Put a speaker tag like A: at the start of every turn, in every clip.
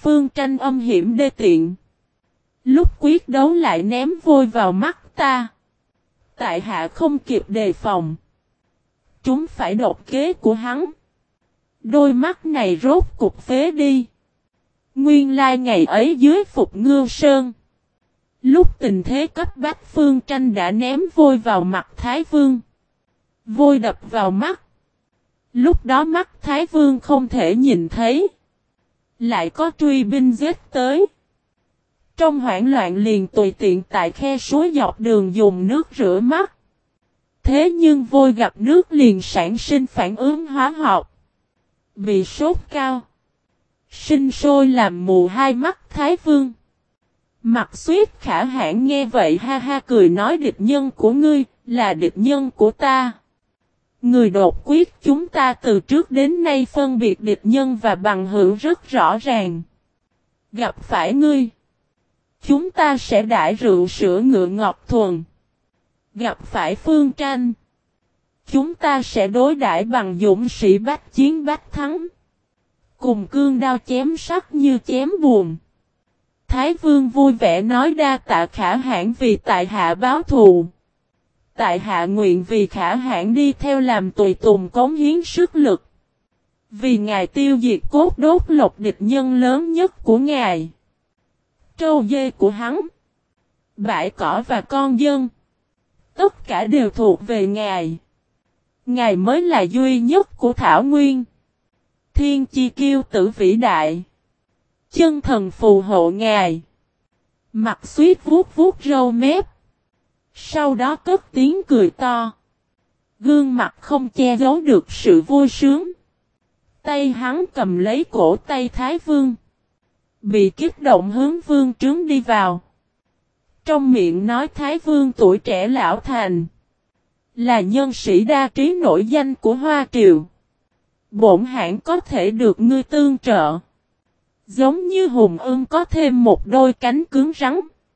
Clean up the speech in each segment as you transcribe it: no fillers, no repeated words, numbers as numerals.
A: Phương Tranh âm hiểm đê tiện. Lúc quyết đấu lại ném vôi vào mắt ta. Tại hạ không kịp đề phòng. Chúng phải độc kế của hắn. Đôi mắt này rốt cục phế đi. Nguyên lai ngày ấy dưới Phục Ngưu Sơn. Lúc tình thế cấp bách Phương Tranh đã ném vôi vào mặt Thái Vương. Vôi đập vào mắt. Lúc đó mắt Thái Vương không thể nhìn thấy. Lại có truy binh giết tới. Trong hoảng loạn liền tùy tiện tại khe suối dọc đường dùng nước rửa mắt. Thế nhưng vôi gặp nước liền sản sinh phản ứng hóa học. Bị sốt cao. Sinh sôi làm mù hai mắt Thái Vương. Mặt Xuyết Khả Hãn nghe vậy ha ha cười nói địch nhân của ngươi là địch nhân của ta. Người đột quyết chúng ta từ trước đến nay phân biệt địch nhân và bằng hữu rất rõ ràng. Gặp phải ngươi, chúng ta sẽ đãi rượu sữa ngựa ngọt thuần. Gặp phải Phương Tranh, chúng ta sẽ đối đãi bằng dũng sĩ bách chiến bách thắng. Cùng cương đao chém sắc như chém buồm. Thái Vương vui vẻ nói đa tạ Khả Hãn vì tại hạ báo thù. Tại hạ nguyện vì Khả Hãn đi theo làm tùy tùng cống hiến sức lực. Vì ngài tiêu diệt Cốt Đốt Lộc địch nhân lớn nhất của ngài. Trâu dê của hắn. Bãi cỏ và con dân. Tất cả đều thuộc về ngài. Ngài mới là duy nhất của Thảo Nguyên. Thiên chi kiêu tử vĩ đại. Chân thần phù hộ ngài. Mặt Xuyết vuốt vuốt râu mép. Sau đó cất tiếng cười to. Gương mặt không che giấu được sự vui sướng. Tay hắn cầm lấy cổ tay Thái Vương. Bị kích động hướng vương trướng đi vào. Trong miệng nói Thái Vương tuổi trẻ lão thành. Là nhân sĩ đa trí nổi danh của Hoa Triều. Bổn hãn có thể được ngươi tương trợ. Giống như hùng ưng có thêm một đôi cánh cứng rắn.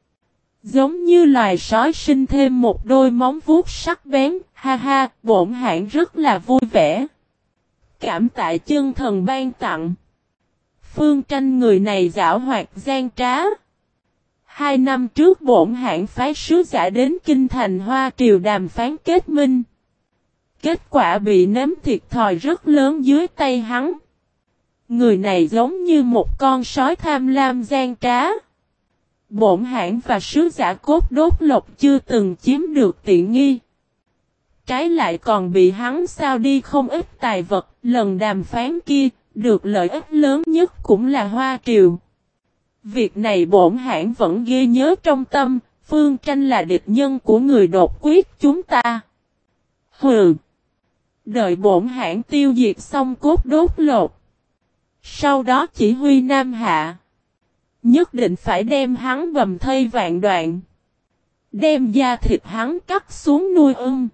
A: Giống như loài sói sinh thêm một đôi móng vuốt sắc bén. Ha ha, bổn hãn rất là vui vẻ. Cảm tạ chân thần ban tặng. Phương Tranh người này giảo hoạt gian trá. 2 năm trước bổn hãn phái sứ giả đến kinh thành Hoa Triều đàm phán kết minh. Kết quả bị nếm thiệt thòi rất lớn dưới tay hắn. Người này giống như một con sói tham lam gian trá. Bổn hãn và sứ giả Cốt Đốt Lộc chưa từng chiếm được tiện nghi. Trái lại còn bị hắn sao đi không ít tài vật. Lần đàm phán kia, được lợi ích lớn nhất cũng là Hoa Triều. Việc này bổn hãn vẫn ghi nhớ trong tâm. Phương Tranh là địch nhân của người đột quyết chúng ta. Hừ. Đợi bổn hãn tiêu diệt xong Cốt Đốt Lộc. Sau đó chỉ huy Nam Hạ. Nhất định phải đem hắn bầm thây vạn đoạn. Đem da thịt hắn cắt xuống nuôi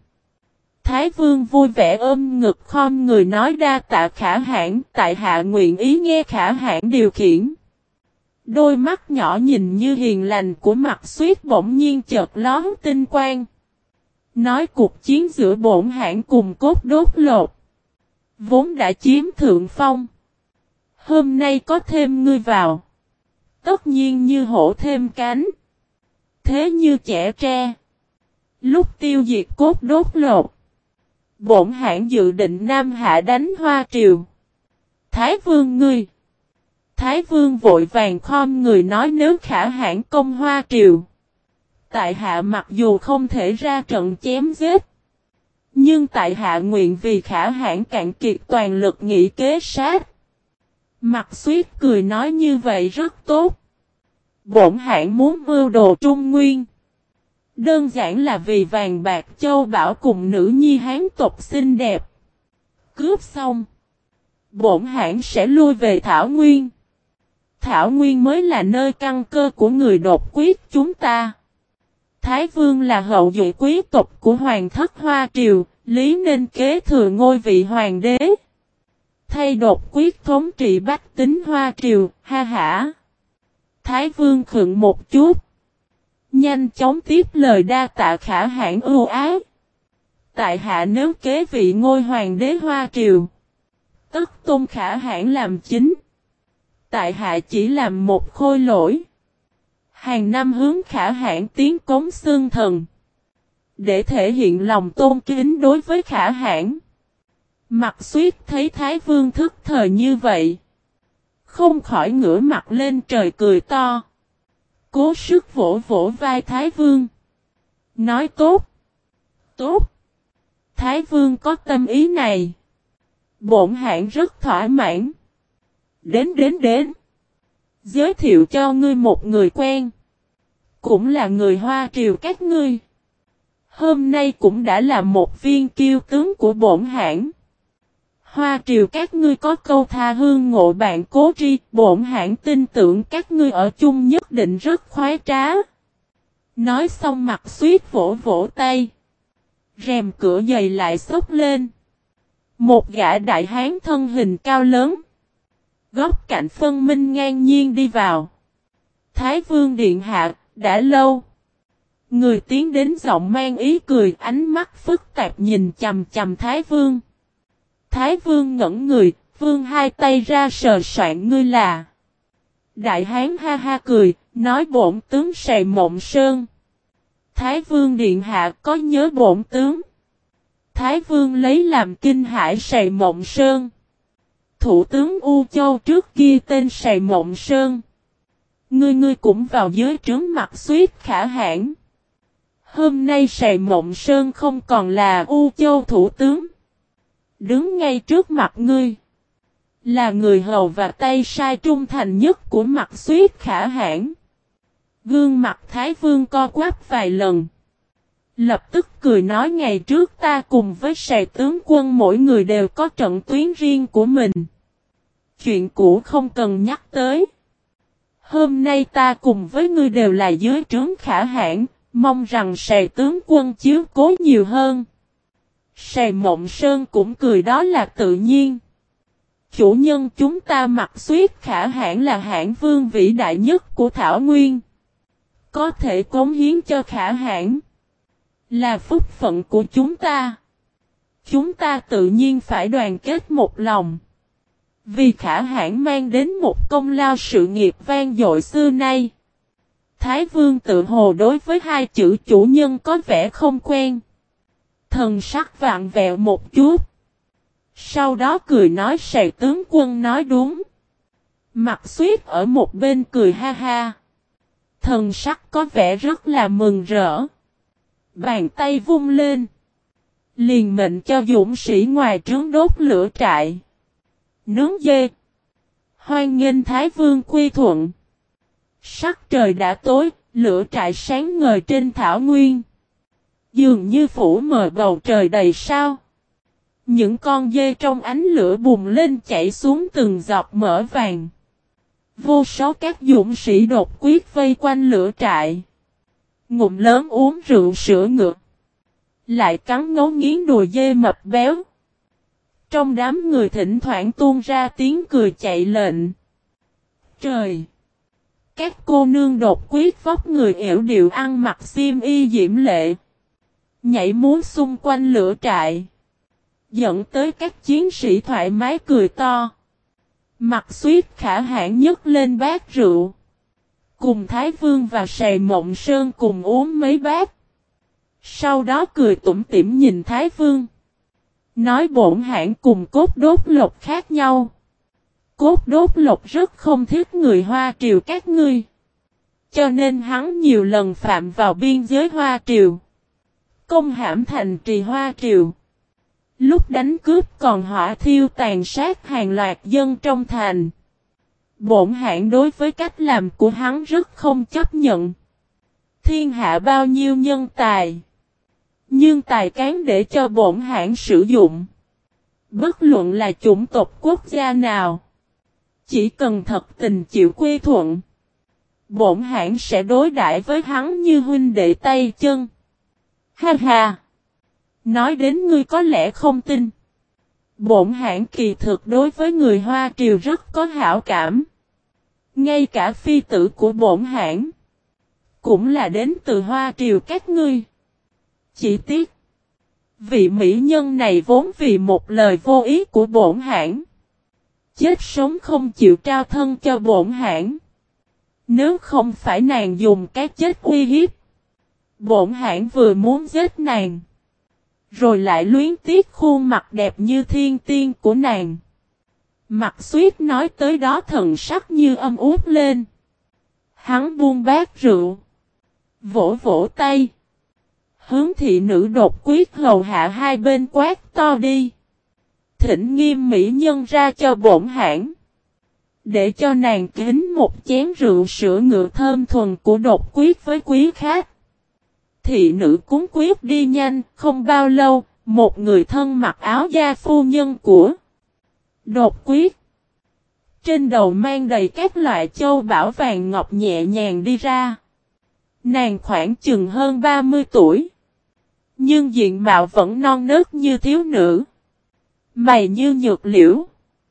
A: Thái Vương vui vẻ ôm ngực khom người nói đa tạ Khả Hãn. Tại hạ nguyện ý nghe Khả Hãn điều khiển. Đôi mắt nhỏ nhìn như hiền lành của Mặt Xuyết bỗng nhiên chợt lóe tinh quang. Nói cuộc chiến giữa bổn hãn cùng Cốt Đốt Lộc. Vốn đã chiếm thượng phong. Hôm nay có thêm ngươi vào. Tất nhiên như hổ thêm cánh. Thế như trẻ tre. Lúc tiêu diệt Cốt Đốt Lộc. Bổn hãn dự định Nam Hạ đánh Hoa Triều. Thái Vương ngươi. Thái Vương vội vàng khom người nói nếu Khả Hãn công Hoa Triều. Tại hạ mặc dù không thể ra trận chém giết. Nhưng tại hạ nguyện vì Khả Hãn cạn kiệt toàn lực nghị kế sát. Mặt Xuyết cười nói như vậy rất tốt. Bổn hãn muốn mưu đồ Trung Nguyên. Đơn giản là vì vàng bạc châu bảo cùng nữ nhi Hán tộc xinh đẹp. Cướp xong. Bổn hãn sẽ lui về Thảo Nguyên. Thảo Nguyên mới là nơi căn cơ của người đột quyết chúng ta. Thái Vương là hậu duệ quý tộc của Hoàng thất Hoa Triều, lý nên kế thừa ngôi vị hoàng đế. Thay đột quyết thống trị bách tính Hoa Triều, ha hả. Thái Vương khựng một chút. Nhanh chóng tiếp lời đa tạ Khả Hãn ưu ái. Tại hạ nếu kế vị ngôi hoàng đế Hoa Triều. Tất tôn Khả Hãn làm chính. tại hạ chỉ làm một khôi lỗi. Hàng năm hướng Khả Hãn tiến cống xương thần. Để thể hiện lòng tôn kính đối với Khả Hãn. Mặt Xuyết thấy Thái Vương thức thời như vậy. Không khỏi ngửa mặt lên trời cười to. Cố sức vỗ vỗ vai Thái Vương. Nói tốt. Tốt. Thái Vương có tâm ý này. Bổn hãn rất thỏa mãn. Đến. Giới thiệu cho ngươi một người quen. Cũng là người Hoa triều các ngươi. Hôm nay cũng đã là một viên kiêu tướng của bổn hãn. Hoa triều các ngươi có câu tha hương ngộ bạn cố tri. Bổn hãn tin tưởng các ngươi ở chung nhất định rất khoái trá. Nói xong Mặt Xuyết vỗ vỗ tay. Rèm cửa dày lại xốc lên. Một gã đại hán thân hình cao lớn. Góc cạnh phân minh ngang nhiên đi vào. Thái Vương điện hạ, đã lâu. Người tiến đến giọng mang ý cười, ánh mắt phức tạp nhìn chằm chằm Thái Vương. Thái Vương ngẩn người, vương hai tay ra sờ soạn ngươi là. Đại hán ha ha cười, nói bổn tướng Sài Mộng Sơn. Thái Vương điện hạ có nhớ bổn tướng. Thái Vương lấy làm kinh hãi Sài Mộng Sơn. Thủ tướng U Châu trước kia tên Sài Mộng Sơn. Ngươi cũng vào dưới trướng Mặt Xuyết Khả Hãn. Hôm nay Sài Mộng Sơn không còn là U Châu thủ tướng. Đứng ngay trước mặt ngươi. Là người hầu và tay sai trung thành nhất của Mặt Xuyết Khả Hãn. Gương mặt Thái Vương co quắp vài lần. Lập tức cười nói ngày trước ta cùng với Sài tướng quân mỗi người đều có trận tuyến riêng của mình. Chuyện cũ không cần nhắc tới. Hôm nay ta cùng với ngươi đều là dưới trướng Khả Hãn, mong rằng Sài tướng quân chiếu cố nhiều hơn. Sài Mộng Sơn cũng cười đó là tự nhiên. Chủ nhân chúng ta Mặt Xuyết Khả Hãn là hãn vương vĩ đại nhất của Thảo Nguyên. Có thể cống hiến cho Khả Hãn. Là phúc phận của chúng ta. Chúng ta tự nhiên phải đoàn kết một lòng. Vì Khả Hãn mang đến một công lao sự nghiệp vang dội xưa nay. Thái Vương tự hồ đối với hai chữ chủ nhân có vẻ không quen. Thần sắc vạn vẹo một chút. Sau đó cười nói Sài tướng quân nói đúng. Mặt Xuyết ở một bên cười ha ha. Thần sắc có vẻ rất là mừng rỡ. Bàn tay vung lên. Liền mệnh cho dũng sĩ ngoài trướng đốt lửa trại. Nướng dê. Hoan nghênh Thái Vương quy thuận. Sắc trời đã tối, lửa trại sáng ngời trên thảo nguyên. Dường như phủ mờ bầu trời đầy sao. Những con dê trong ánh lửa bùng lên chảy xuống từng giọt mỡ vàng. Vô số các dũng sĩ đột quyết vây quanh lửa trại. Ngụm lớn uống rượu sữa ngược. Lại cắn ngấu nghiến đùi dê mập béo. Trong đám người thỉnh thoảng tuôn ra tiếng cười chạy lệnh. Trời! Các cô nương đột quyết vóc người yểu điệu ăn mặc xiêm y diễm lệ. Nhảy múa xung quanh lửa trại. Dẫn tới các chiến sĩ thoải mái cười to. Mặt Xuyết Khả Hãn nhấc lên bát rượu. Cùng Thái Vương và Sài Mộng Sơn cùng uống mấy bát. Sau đó cười tủm tỉm nhìn Thái Vương. Nói bổn hãn cùng Cốt Đốt Lộc khác nhau. Cốt Đốt Lộc rất không thích người Hoa triều các ngươi. Cho nên hắn nhiều lần phạm vào biên giới Hoa triều. Công hãm thành trì Hoa triều. Lúc đánh cướp còn hỏa thiêu tàn sát hàng loạt dân trong thành. Bổn hãn đối với cách làm của hắn rất không chấp nhận. Thiên hạ bao nhiêu nhân tài. Nhưng tài cán để cho bổn hãn sử dụng. Bất luận là chủng tộc quốc gia nào. Chỉ cần thật tình chịu quy thuận. Bổn hãn sẽ đối đãi với hắn như huynh đệ tay chân. Ha ha! Nói đến ngươi có lẽ không tin. Bổn hãn kỳ thực đối với người Hoa triều rất có hảo cảm. Ngay cả phi tử của bổn hãn. Cũng là đến từ Hoa triều các ngươi. Chỉ tiếc. Vị mỹ nhân này vốn vì một lời vô ý của bổn hãn. chết sống không chịu trao thân cho bổn hãn. Nếu không phải nàng dùng cái chết uy hiếp, bổn hãn vừa muốn giết nàng, rồi lại luyến tiếc khuôn mặt đẹp như thiên tiên của nàng. Mặt Xuyết nói tới đó thần sắc như âm út lên. Hắn buông bát rượu, vỗ vỗ tay, hướng thị nữ đột quyết hầu hạ hai bên quát to đi. Thỉnh Nghiêm mỹ nhân ra cho bổn hãn, để cho nàng kính một chén rượu sữa ngựa thơm thuần của đột quyết với quý khách. Thị nữ cúng quyết đi nhanh, không bao lâu, một người thân mặc áo da phu nhân của đột quyết, trên đầu mang đầy các loại châu bảo vàng ngọc nhẹ nhàng đi ra. Nàng khoảng chừng hơn 30 tuổi, nhưng diện mạo vẫn non nớt như thiếu nữ. Mày như nhược liễu,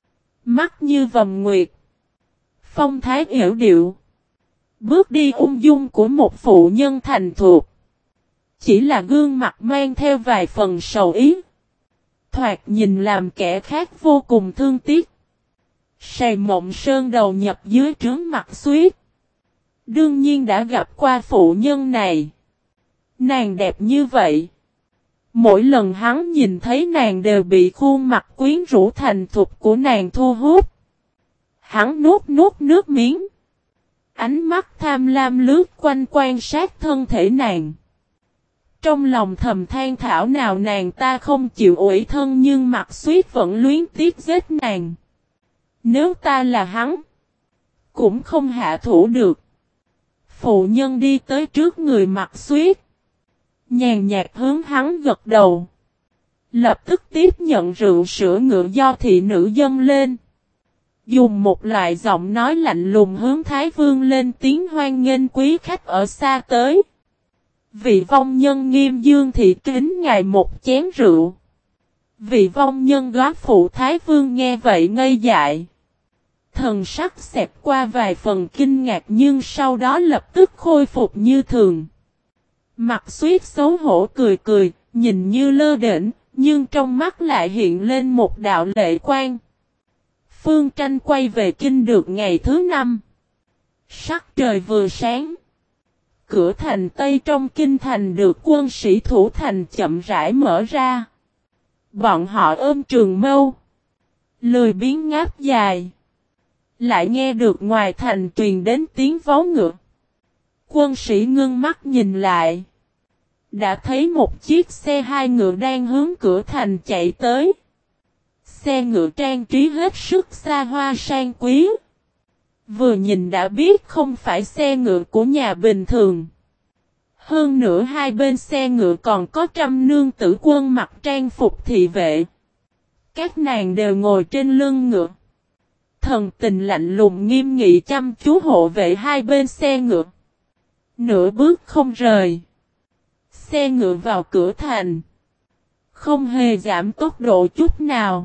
A: mắt như vòng nguyệt, phong thái yểu điệu, bước đi ung dung của một phụ nhân thành thục. Chỉ là gương mặt mang theo vài phần sầu ý, thoạt nhìn làm kẻ khác vô cùng thương tiếc. Sài Mộng Sơn đầu nhập dưới trướng Mặt Xuyết, đương nhiên đã gặp qua phụ nhân này. Nàng đẹp như vậy, mỗi lần hắn nhìn thấy nàng đều bị khuôn mặt quyến rũ thành thục của nàng thu hút. Hắn nuốt nuốt nước miếng, ánh mắt tham lam lướt quanh quan sát thân thể nàng. Trong lòng thầm than thảo nào nàng ta không chịu ủy thân, nhưng Mặt Xuyết vẫn luyến tiếc giết nàng. Nếu ta là hắn, cũng không hạ thủ được. Phụ nhân đi tới trước người Mặt Xuyết, nhàn nhạt hướng hắn gật đầu, lập tức tiếp nhận rượu sữa ngựa do thị nữ dâng lên. Dùng một loại giọng nói lạnh lùng hướng Thái Vương lên tiếng hoan nghênh quý khách ở xa tới. Vị vong nhân Nghiêm Dương thị kính ngài một chén rượu. Vị vong nhân góa phụ Thái Vương nghe vậy ngây dại. Thần sắc xẹt qua vài phần kinh ngạc, nhưng sau đó lập tức khôi phục như thường. Mặt Xuyết xấu hổ cười cười, nhìn như lơ đễnh, nhưng trong mắt lại hiện lên một đạo lệ quang. Phương Tranh quay về kinh được ngày thứ 5. Sắc trời vừa sáng, cửa thành Tây trong kinh thành được quân sĩ thủ thành chậm rãi mở ra. Bọn họ ôm trường mâu, lười biếng ngáp dài. Lại nghe được ngoài thành truyền đến tiếng vó ngựa. Quân sĩ ngưng mắt nhìn lại, đã thấy một chiếc xe hai ngựa đang hướng cửa thành chạy tới. Xe ngựa trang trí hết sức xa hoa sang quý. Vừa nhìn đã biết không phải xe ngựa của nhà bình thường. Hơn nữa hai bên xe ngựa còn có trăm nương tử quân mặc trang phục thị vệ. Các nàng đều ngồi trên lưng ngựa, thần tình lạnh lùng nghiêm nghị chăm chú hộ vệ hai bên xe ngựa. Nửa bước không rời. Xe ngựa vào cửa thành, không hề giảm tốc độ chút nào.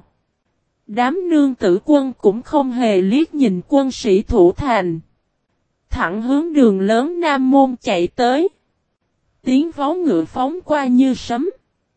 A: Đám nương tử quân cũng không hề liếc nhìn quân sĩ thủ thành, thẳng hướng đường lớn Nam Môn chạy tới. Tiếng vó ngựa phóng qua như sấm.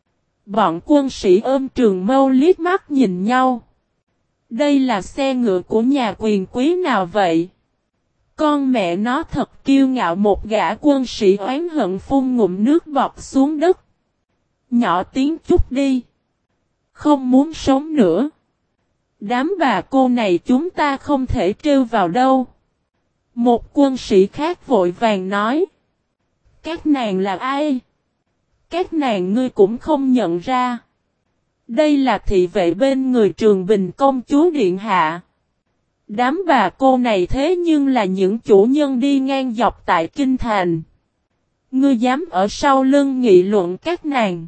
A: Bọn quân sĩ ôm trường mâu liếc mắt nhìn nhau. Đây là xe ngựa của nhà quyền quý nào vậy? Con mẹ nó thật kiêu ngạo. Một gã quân sĩ oán hận phun ngụm nước bọt xuống đất. Nhỏ tiếng chút đi, không muốn sống nữa. Đám bà cô này chúng ta không thể trêu vào đâu. Một quân sĩ khác vội vàng nói. Các nàng là ai? Các nàng ngươi cũng không nhận ra. Đây là thị vệ bên người Trường Bình công chúa điện hạ. Đám bà cô này thế nhưng là những chủ nhân đi ngang dọc tại kinh thành. Ngươi dám ở sau lưng nghị luận các nàng.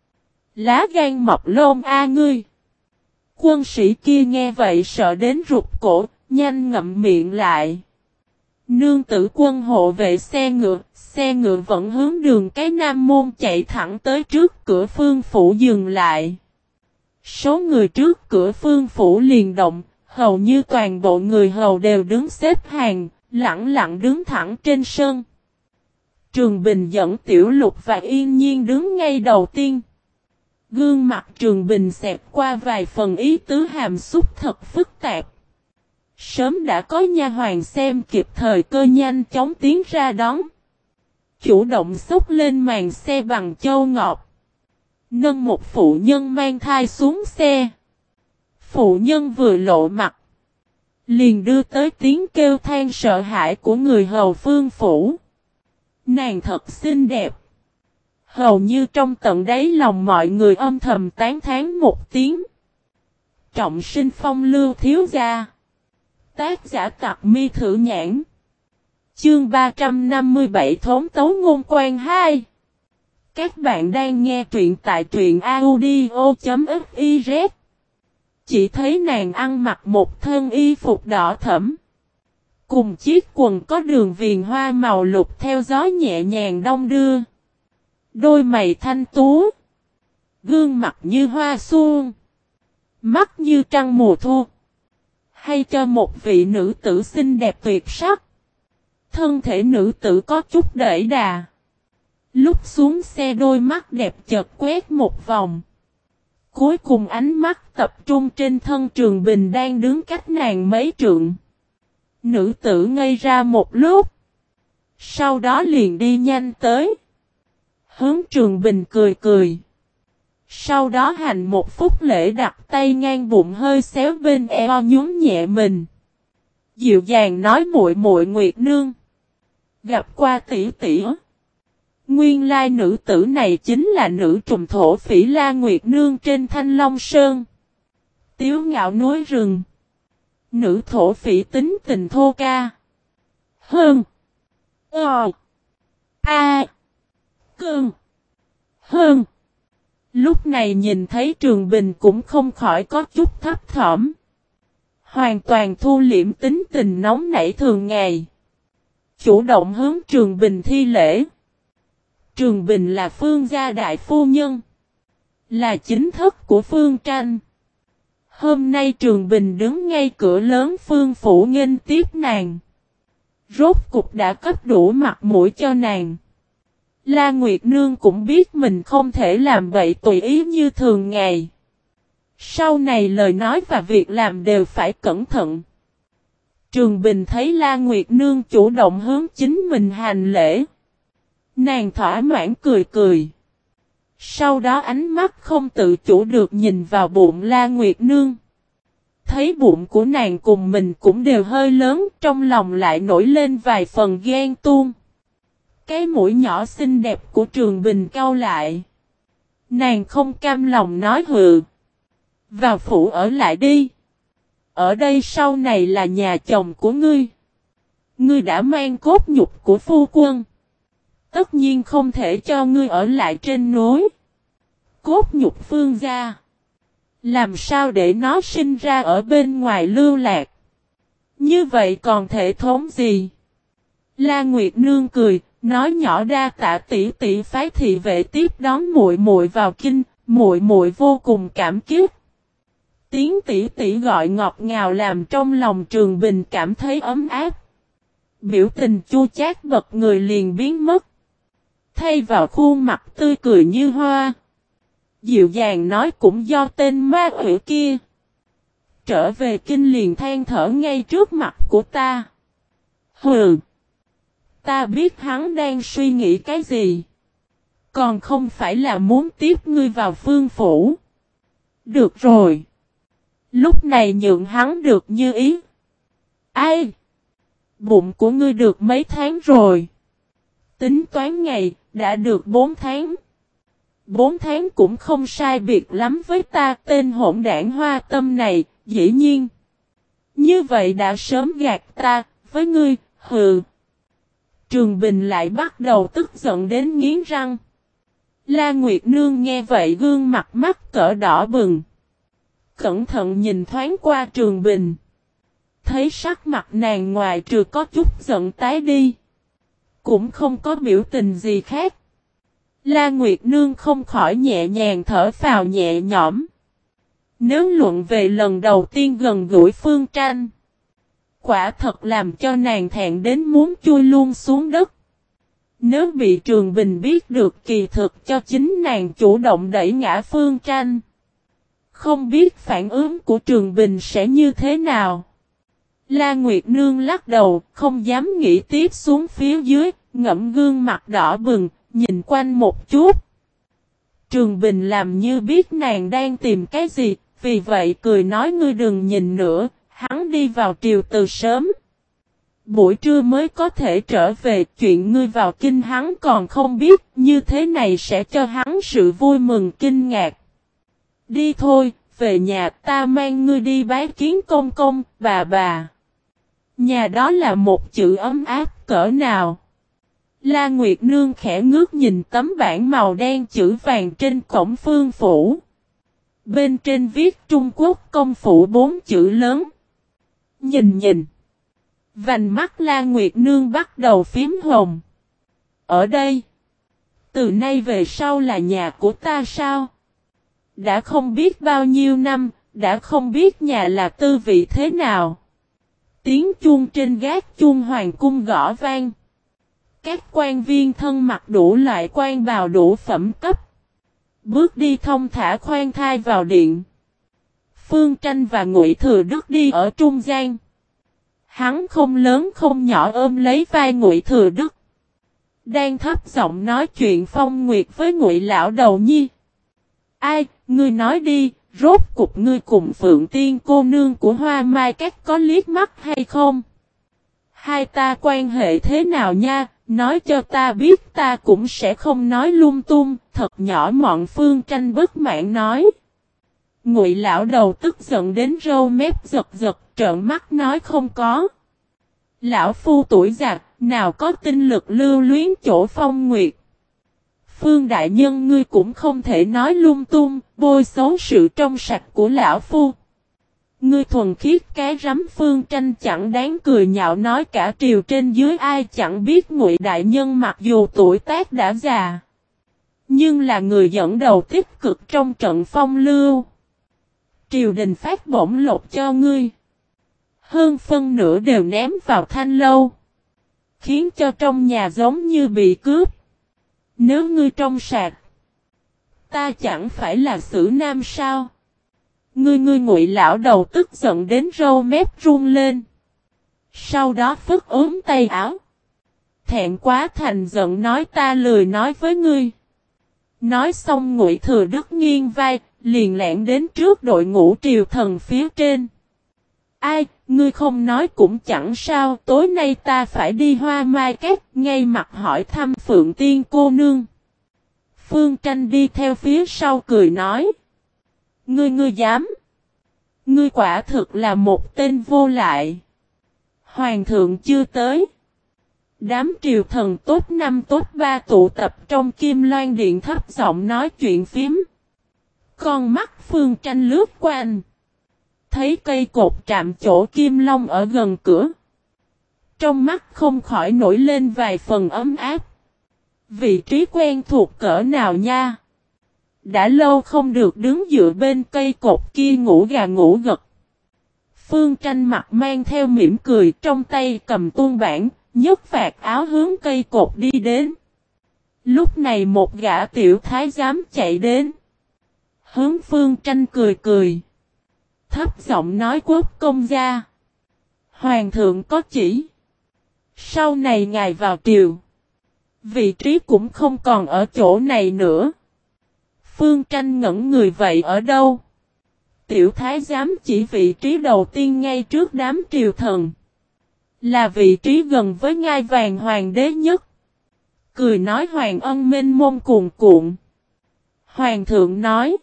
A: Lá gan mọc lông a ngươi. Quân sĩ kia nghe vậy sợ đến rụt cổ, nhanh ngậm miệng lại. Nương tử quân hộ vệ xe ngựa vẫn hướng đường cái Nam Môn chạy thẳng tới trước cửa Phương phủ dừng lại. Số người trước cửa Phương phủ liền động, hầu như toàn bộ người hầu đều đứng xếp hàng, lặng lặng đứng thẳng trên sân. Trường Bình dẫn Tiểu Lục và Yên Nhiên đứng ngay đầu tiên. Gương mặt Trường Bình xẹt qua vài phần ý tứ hàm xúc thật phức tạp. Sớm đã có nha hoàn xem kịp thời cơ nhanh chóng tiến ra đón. Chủ động xốc lên màn xe bằng châu ngọc. Nâng một phụ nhân mang thai xuống xe. Phụ nhân vừa lộ mặt. Liền đưa tới tiếng kêu than sợ hãi của người hầu Phương phủ. Nàng thật xinh đẹp. Hầu như trong tận đáy lòng mọi người âm thầm tán thán một tiếng. Trọng sinh phong lưu thiếu gia. Tác giả Tặc Mi Thử Nhãn. Chương 357 Thốn Tấu Ngôn Quan 2. Các bạn đang nghe truyện tại truyện audio.fiz. Chỉ thấy nàng ăn mặc một thân y phục đỏ thẫm. Cùng chiếc quần có đường viền hoa màu lục theo gió nhẹ nhàng đong đưa. Đôi mày thanh tú. Gương mặt như hoa xuân. Mắt như trăng mùa thu. Hay cho một vị nữ tử xinh đẹp tuyệt sắc. Thân thể nữ tử có chút đẩy đà. Lúc xuống xe đôi mắt đẹp chợt quét một vòng. Cuối cùng ánh mắt tập trung trên thân Trường Bình đang đứng cách nàng mấy trượng. Nữ tử ngây ra một lúc. Sau đó liền đi nhanh tới. Hướng Trường Bình cười cười. Sau đó hành một phút lễ đặt tay ngang bụng hơi xéo bên eo nhún nhẹ mình. Dịu dàng nói muội muội Nguyệt nương. Gặp qua tỷ tỷ. Nguyên lai nữ tử này chính là nữ trùng thổ phỉ La Nguyệt nương trên Thanh Long Sơn. Tiếu ngạo núi rừng. Nữ thổ phỉ tính tình thô ca. Hơn. Cơn. Hơn. Lúc này nhìn thấy Trường Bình cũng không khỏi có chút thấp thỏm. Hoàn toàn thu liễm tính tình nóng nảy thường ngày. Chủ động hướng Trường Bình thi lễ. Trường Bình là Phương gia đại phu nhân. Là chính thất của Phương Tranh. Hôm nay Trường Bình đứng ngay cửa lớn Phương phủ nghênh tiếp nàng. Rốt cục đã cấp đủ mặt mũi cho nàng. La Nguyệt Nương cũng biết mình không thể làm vậy tùy ý như thường ngày. Sau này lời nói và việc làm đều phải cẩn thận. Trường Bình thấy La Nguyệt Nương chủ động hướng chính mình hành lễ. Nàng thỏa mãn cười cười. Sau đó ánh mắt không tự chủ được nhìn vào bụng La Nguyệt Nương. Thấy bụng của nàng cùng mình cũng đều hơi lớn, trong lòng lại nổi lên vài phần ghen tuông. Cái mũi nhỏ xinh đẹp của Trường Bình cau lại. Nàng không cam lòng nói hừ. Vào phủ ở lại đi. Ở đây sau này là nhà chồng của ngươi. Ngươi đã mang cốt nhục của phu quân. Tất nhiên không thể cho ngươi ở lại trên núi. Cốt nhục Phương gia. Làm sao để nó sinh ra ở bên ngoài lưu lạc. Như vậy còn thể thống gì? La Nguyệt Nương cười, nói nhỏ đa tạ tỷ tỷ phái thị vệ tiếp đón muội muội vào kinh, muội muội vô cùng cảm kích. Tiếng tỷ tỷ gọi ngọt ngào làm trong lòng Trường Bình cảm thấy ấm áp. Biểu tình chua chát bật người liền biến mất. Thay vào khuôn mặt tươi cười như hoa. Dịu dàng nói cũng do tên ma quỷ kia. Trở về kinh liền than thở ngay trước mặt của ta. Hừ. Ta biết hắn đang suy nghĩ cái gì. Còn không phải là muốn tiếp ngươi vào Phương phủ. Được rồi. Lúc này nhượng hắn được như ý. Ai? Bụng của ngươi được mấy tháng rồi? Tính toán ngày, đã được 4 tháng. 4 tháng cũng không sai biệt lắm với ta, tên hỗn đảng Hoa Tâm này, dĩ nhiên. Như vậy đã sớm gạt ta, với ngươi, hừ. Trường Bình lại bắt đầu tức giận đến nghiến răng. La Nguyệt Nương nghe vậy gương mặt mắt cỡ đỏ bừng. Cẩn thận nhìn thoáng qua Trường Bình. Thấy sắc mặt nàng ngoài trừ có chút giận tái đi. Cũng không có biểu tình gì khác. La Nguyệt Nương không khỏi nhẹ nhàng thở phào nhẹ nhõm. Nếu luận về lần đầu tiên gần gũi Phương Tranh. Quả thật làm cho nàng thẹn đến muốn chui luôn xuống đất. Nếu bị Trường Bình biết được kỳ thực cho chính nàng chủ động đẩy ngã Phương Tranh. Không biết phản ứng của Trường Bình sẽ như thế nào. La Nguyệt Nương lắc đầu, không dám nghĩ tiếp xuống phía dưới, ngậm gương mặt đỏ bừng, nhìn quanh một chút. Trường Bình làm như biết nàng đang tìm cái gì, vì vậy cười nói ngươi đừng nhìn nữa, hắn đi vào triều từ sớm. Buổi trưa mới có thể trở về, chuyện ngươi vào kinh hắn còn không biết, như thế này sẽ cho hắn sự vui mừng kinh ngạc. Đi thôi, về nhà ta mang ngươi đi bái kiến công công, bà. Nhà đó là một chữ ấm áp cỡ nào. La Nguyệt Nương khẽ ngước nhìn tấm bảng màu đen chữ vàng trên cổng phương phủ. Bên trên viết Trung Quốc công phủ 4 chữ lớn. Nhìn. Vành mắt La Nguyệt Nương bắt đầu phím hồng. Ở đây. Từ nay về sau là nhà của ta sao? Đã không biết bao nhiêu năm, đã không biết nhà là tư vị thế nào. Tiếng chuông trên gác chuông hoàng cung gõ vang. Các quan viên thân mặc đủ loại quan bào đủ phẩm cấp. Bước đi thông thả khoan thai vào điện. Phương Tranh và Ngụy Thừa Đức đi ở trung gian. Hắn không lớn không nhỏ ôm lấy vai Ngụy Thừa Đức. Đang thấp giọng nói chuyện phong nguyệt với Ngụy lão đầu nhi. Ai, ngươi nói đi, rốt cục ngươi cùng Phượng Tiên cô nương của Hoa Mai Các có liếc mắt hay không? Hai ta quan hệ thế nào nha, nói cho ta biết ta cũng sẽ không nói lung tung, thật nhỏ mọn. Phương Tranh bất mãn nói. Ngụy lão đầu tức giận đến râu mép giật, trợn mắt nói không có. Lão phu tuổi già, nào có tinh lực lưu luyến chỗ phong nguyệt. Phương đại nhân ngươi cũng không thể nói lung tung, bôi xấu sự trong sạch của lão phu. Ngươi thuần khiết cái rắm. Phương Tranh chẳng đáng cười nhạo nói cả triều trên dưới ai chẳng biết Ngụy đại nhân mặc dù tuổi tác đã già, nhưng là người dẫn đầu tích cực trong trận phong lưu. Triều đình phát bổng lộc cho ngươi. Hơn phân nửa đều ném vào thanh lâu. Khiến cho trong nhà giống như bị cướp. Nếu ngươi trong sạch, ta chẳng phải là xử nam sao? Ngươi Ngụy lão đầu tức giận đến râu mép run lên. Sau đó phất ốm tay áo. Thẹn quá thành giận nói ta lười nói với ngươi. Nói xong Ngụy Thừa Đức nghiêng vai, liền lẻn đến trước đội ngũ triều thần phía trên. Ai, ngươi không nói cũng chẳng sao, tối nay ta phải đi Hoa Mai Các, ngay mặt hỏi thăm Phượng Tiên cô nương. Phương Tranh đi theo phía sau cười nói. Ngươi dám. Ngươi quả thực là một tên vô lại. Hoàng thượng chưa tới. Đám triều thần tốt 5 tốt 3 tụ tập trong Kim Loan Điện thấp giọng nói chuyện phím. Con mắt Phương Tranh lướt quanh. Thấy cây cột trạm chỗ Kim Long ở gần cửa. Trong mắt không khỏi nổi lên vài phần ấm áp. Vị trí quen thuộc cỡ nào nha. Đã lâu không được đứng dựa bên cây cột kia ngủ gà ngủ gật. Phương Tranh mặt mang theo mỉm cười, trong tay cầm tuôn bản, nhấc vạt áo hướng cây cột đi đến. Lúc này một gã tiểu thái giám chạy đến. Hướng Phương Tranh cười. Thấp giọng nói quốc công gia. Hoàng thượng có chỉ. Sau này ngài vào triều. Vị trí cũng không còn ở chỗ này nữa. Phương Tranh ngẩn người vậy ở đâu? Tiểu thái giám chỉ vị trí đầu tiên ngay trước đám triều thần. Là vị trí gần với ngai vàng hoàng đế nhất. Cười nói hoàng ân mênh mông cuồn cuộn. Hoàng thượng nói.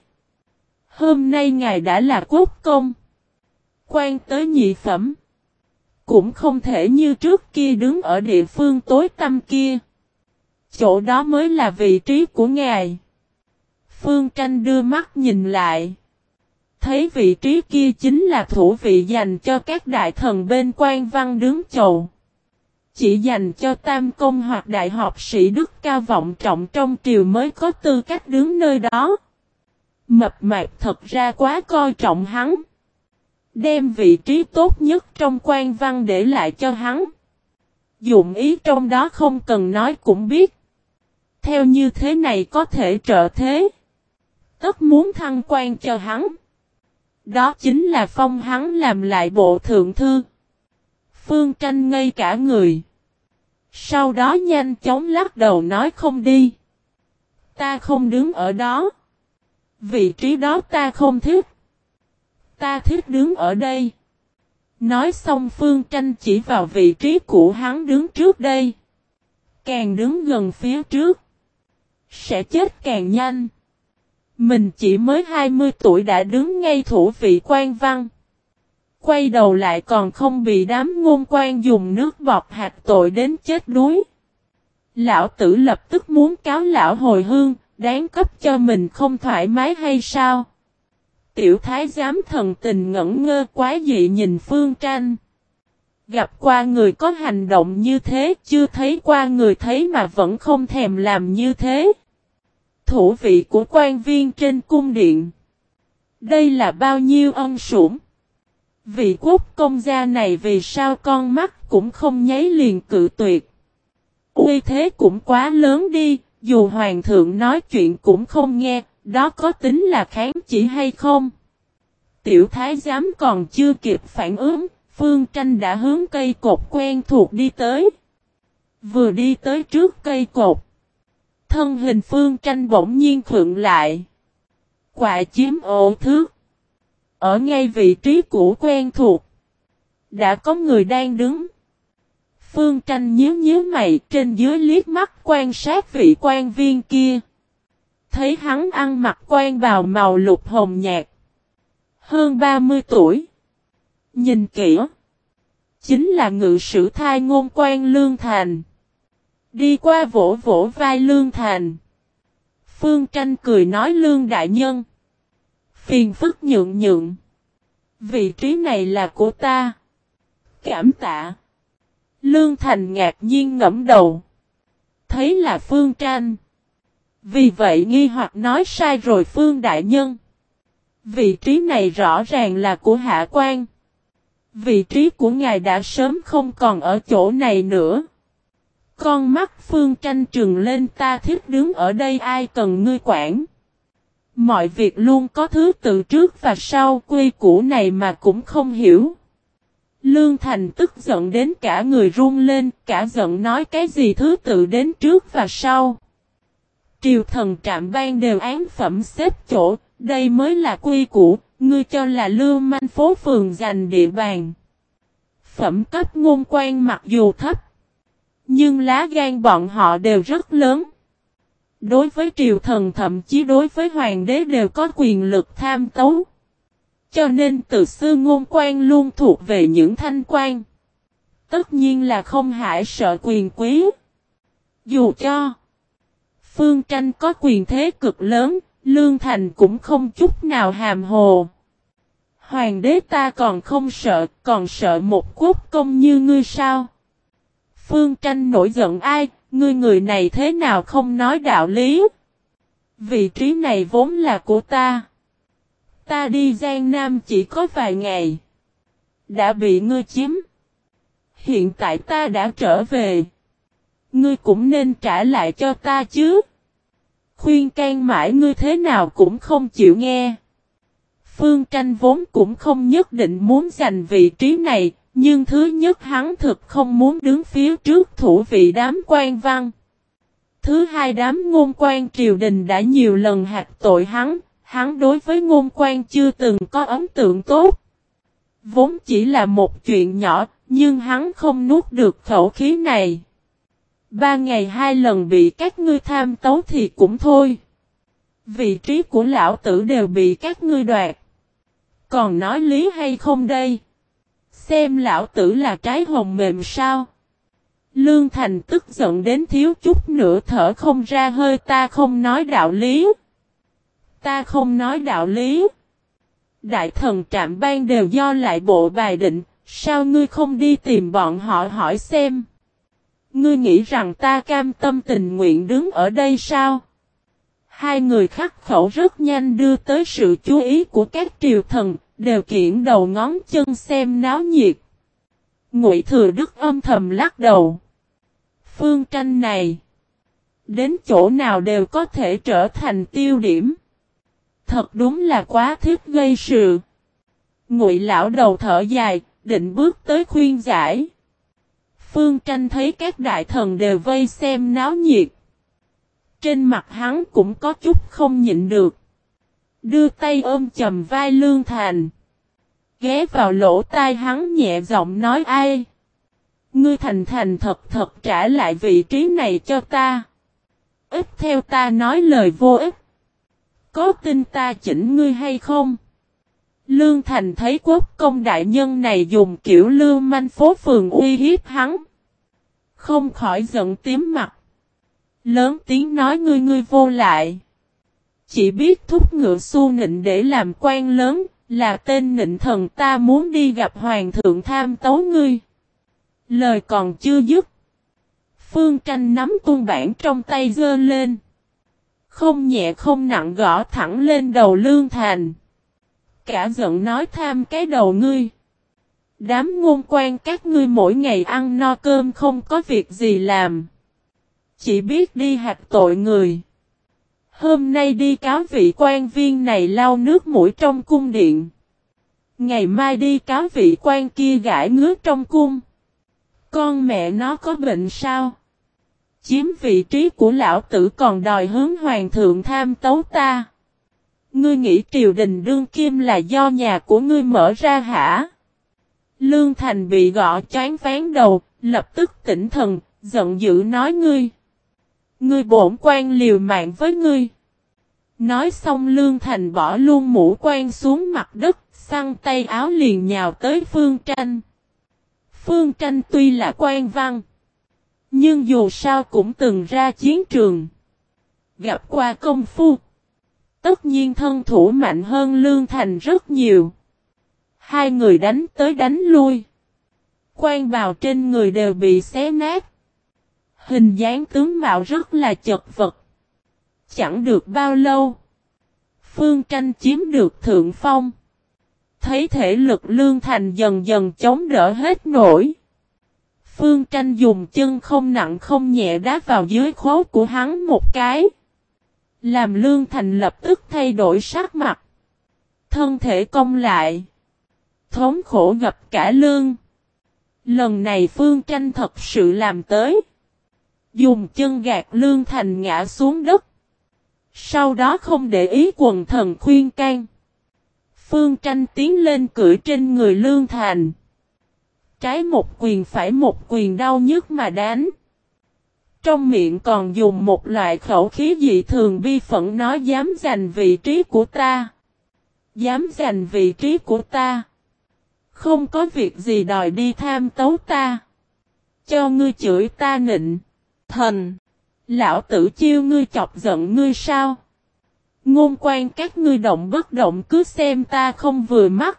A: Hôm nay ngài đã là quốc công. Quan tới nhị phẩm. Cũng không thể như trước kia đứng ở địa phương tối tăm kia. Chỗ đó mới là vị trí của ngài. Phương Tranh đưa mắt nhìn lại. Thấy vị trí kia chính là thủ vị dành cho các đại thần bên quan văn đứng chầu. Chỉ dành cho tam công hoặc đại học sĩ đức cao vọng trọng trong triều mới có tư cách đứng nơi đó. Mập mạp thật ra quá coi trọng hắn. Đem vị trí tốt nhất trong quan văn để lại cho hắn. Dụng ý trong đó không cần nói cũng biết. Theo như thế này có thể trợ thế. Tất muốn thăng quan cho hắn. Đó chính là phong hắn làm lại bộ thượng thư. Phương Tranh ngây cả người. Sau đó nhanh chóng lắc đầu nói không đi. Ta không đứng ở đó. Vị trí đó ta không thích. Ta thích đứng ở đây. Nói xong Phương Tranh chỉ vào vị trí của hắn đứng trước đây. Càng đứng gần phía trước, sẽ chết càng nhanh. Mình chỉ mới 20 tuổi đã đứng ngay thủ vị quan văn. Quay đầu lại còn không bị đám ngôn quan dùng nước bọt hạt tội đến chết đuối. Lão tử lập tức muốn cáo lão hồi hương, đáng cấp cho mình không thoải mái hay sao? Tiểu thái giám thần tình ngẩn ngơ quá dị nhìn Phương Tranh. Gặp qua người có hành động như thế, chưa thấy qua người thấy mà vẫn không thèm làm như thế. Thủ vị của quan viên trên cung điện. Đây là bao nhiêu ân sủng. Vị quốc công gia này vì sao con mắt cũng không nháy liền cự tuyệt. Uy thế cũng quá lớn đi, dù hoàng thượng nói chuyện cũng không nghe, đó có tính là kháng chỉ hay không? Tiểu thái giám còn chưa kịp phản ứng, Phương Tranh đã hướng cây cột quen thuộc đi tới. Vừa đi tới trước cây cột, thân hình Phương Tranh bỗng nhiên khựng lại. Quạ chiếm ổ thước. Ở ngay vị trí cũ quen thuộc, đã có người đang đứng. Phương Tranh nhíu mày trên dưới liếc mắt quan sát vị quan viên kia. Thấy hắn ăn mặc quan bào màu lục hồng nhạt. Hơn 30 tuổi. Nhìn kỹ. Chính là ngự sử thai ngôn quan Lương Thành. Đi qua vỗ vỗ vai Lương Thành. Phương Tranh cười nói Lương đại nhân. Phiền phức nhượng. Vị trí này là của ta. Cảm tạ. Lương Thành ngạc nhiên ngẫm đầu. Thấy là Phương Tranh. Vì vậy nghi hoặc nói sai rồi Phương đại nhân. Vị trí này rõ ràng là của hạ quan. Vị trí của ngài đã sớm không còn ở chỗ này nữa. Con mắt Phương Tranh trừng lên ta thích đứng ở đây ai cần ngươi quản. Mọi việc luôn có thứ tự trước và sau quy củ này mà cũng không hiểu. Lương Thành tức giận đến cả người run lên, cả giận nói cái gì thứ tự đến trước và sau. Triều thần trạm ban đều án phẩm xếp chỗ, đây mới là quy củ, ngươi cho là lưu manh phố phường giành địa bàn. Phẩm cấp ngôn quan mặc dù thấp, nhưng lá gan bọn họ đều rất lớn. Đối với triều thần thậm chí đối với hoàng đế đều có quyền lực tham tấu. Cho nên từ xưa ngôn quan luôn thuộc về những thanh quan. Tất nhiên là không hại sợ quyền quý. Dù cho Phương Tranh có quyền thế cực lớn, Lương Thành cũng không chút nào hàm hồ. Hoàng đế ta còn không sợ, còn sợ một quốc công như ngươi sao? Phương Tranh nổi giận ai, ngươi người này thế nào không nói đạo lý? Vị trí này vốn là của ta. Ta đi Giang Nam chỉ có vài ngày. Đã bị ngươi chiếm. Hiện tại ta đã trở về. Ngươi cũng nên trả lại cho ta chứ. Khuyên can mãi ngươi thế nào cũng không chịu nghe. Phương Tranh vốn cũng không nhất định muốn giành vị trí này. Nhưng thứ nhất hắn thực không muốn đứng phía trước thủ vị đám quan văn. Thứ hai đám ngôn quan triều đình đã nhiều lần hạt tội hắn đối với ngôn quan chưa từng có ấn tượng tốt. Vốn chỉ là một chuyện nhỏ, nhưng hắn không nuốt được khẩu khí này. 3 ngày 2 lần bị các ngươi tham tấu thì cũng thôi. Vị trí của lão tử đều bị các ngươi đoạt. Còn nói lý hay không đây? Xem lão tử là trái hồng mềm sao? Lương Thành tức giận đến thiếu chút nữa thở không ra hơi ta không nói đạo lý. Ta không nói đạo lý. Đại thần trạm ban đều do lại bộ bài định, sao ngươi không đi tìm bọn họ hỏi xem? Ngươi nghĩ rằng ta cam tâm tình nguyện đứng ở đây sao? Hai người khắc khẩu rất nhanh đưa tới sự chú ý của các triều thần, đều kiễng đầu ngón chân xem náo nhiệt. Ngụy Thừa Đức âm thầm lắc đầu. Phương Tranh này, đến chỗ nào đều có thể trở thành tiêu điểm. Thật đúng là quá thích gây sự. Ngụy lão đầu thở dài, định bước tới khuyên giải. Phương Tranh thấy các đại thần đều vây xem náo nhiệt. Trên mặt hắn cũng có chút không nhịn được. Đưa tay ôm chầm vai Lương Thành. Ghé vào lỗ tai hắn nhẹ giọng nói ai. Ngươi thành thành thật thật trả lại vị trí này cho ta. Ít theo ta nói lời vô ích. Có tin ta chỉnh ngươi hay không? Lương Thành thấy quốc công đại nhân này dùng kiểu lưu manh phố phường uy hiếp hắn. Không khỏi giận tím mặt. Lớn tiếng nói ngươi vô lại. Chỉ biết thúc ngựa xu nịnh để làm quan lớn, là tên nịnh thần ta muốn đi gặp hoàng thượng tham tấu ngươi. Lời còn chưa dứt. Phương Tranh nắm tuôn bản trong tay giơ lên. Không nhẹ không nặng gõ thẳng lên đầu Lương Thành. Cả giận nói tham cái đầu ngươi. Đám ngôn quan các ngươi mỗi ngày ăn no cơm không có việc gì làm. Chỉ biết đi hạch tội người. Hôm nay đi cáo vị quan viên này lau nước mũi trong cung điện. Ngày mai đi cáo vị quan kia gãi ngứa trong cung. Con mẹ nó có bệnh sao? Chiếm vị trí của lão tử còn đòi hướng hoàng thượng tham tấu ta. Ngươi nghĩ triều đình đương kim là do nhà của ngươi mở ra hả? Lương Thành bị gõ choáng váng đầu, lập tức tỉnh thần, giận dữ nói ngươi. Ngươi bổn quan liều mạng với ngươi. Nói xong Lương Thành bỏ luôn mũ quan xuống mặt đất, xăng tay áo liền nhào tới Phương Tranh. Phương Tranh tuy là quan văn, nhưng dù sao cũng từng ra chiến trường. Gặp qua công phu. Tất nhiên thân thủ mạnh hơn Lương Thành rất nhiều. Hai người đánh tới đánh lui. Quan bào trên người đều bị xé nát. Hình dáng tướng mạo rất là chật vật. Chẳng được bao lâu. Phương Tranh chiếm được thượng phong. Thấy thể lực Lương Thành dần dần chống đỡ hết nổi. Phương Tranh dùng chân không nặng không nhẹ đá vào dưới khố của hắn một cái. Làm Lương Thành lập tức thay đổi sắc mặt. Thân thể cong lại. Thống khổ gặp cả lưng. Lần này Phương Tranh thật sự làm tới. Dùng chân gạt Lương Thành ngã xuống đất. Sau đó không để ý quần thần khuyên can. Phương Tranh tiến lên cưỡi trên người Lương Thành. Trái một quyền phải một quyền đau nhức mà đánh. Trong miệng còn dùng một loại khẩu khí dị thường bi phẫn nói dám giành vị trí của ta. Dám giành vị trí của ta. Không có việc gì đòi đi tham tấu ta. Cho ngươi chửi ta nịnh. Thần. Lão tử chiêu ngươi chọc giận ngươi sao? Ngôn quan các ngươi động bất động cứ xem ta không vừa mắt.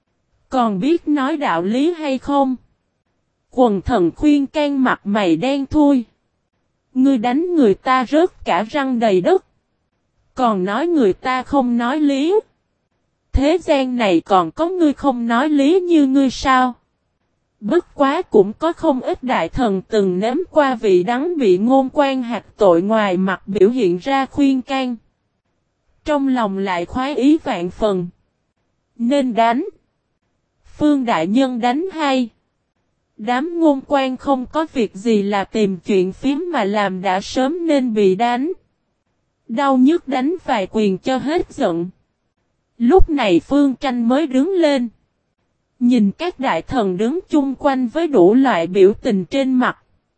A: Còn biết nói đạo lý hay không? Quần thần khuyên can mặt mày đen thui. Ngươi đánh người ta rớt cả răng đầy đất. Còn nói người ta không nói lý. Thế gian này còn có ngươi không nói lý như ngươi sao? Bất quá cũng có không ít đại thần từng nếm qua vị đắng bị ngôn quan hạt tội ngoài mặt biểu hiện ra khuyên can. Trong lòng lại khoái ý vạn phần. Nên đánh. Phương đại nhân đánh hay. Đám ngôn quan không có việc gì là tìm chuyện phím mà làm đã sớm nên bị đánh. Đau nhức đánh vài quyền cho hết giận. Lúc này Phương Tranh mới đứng lên. Nhìn các đại thần đứng chung quanh với đủ loại biểu tình trên mặt.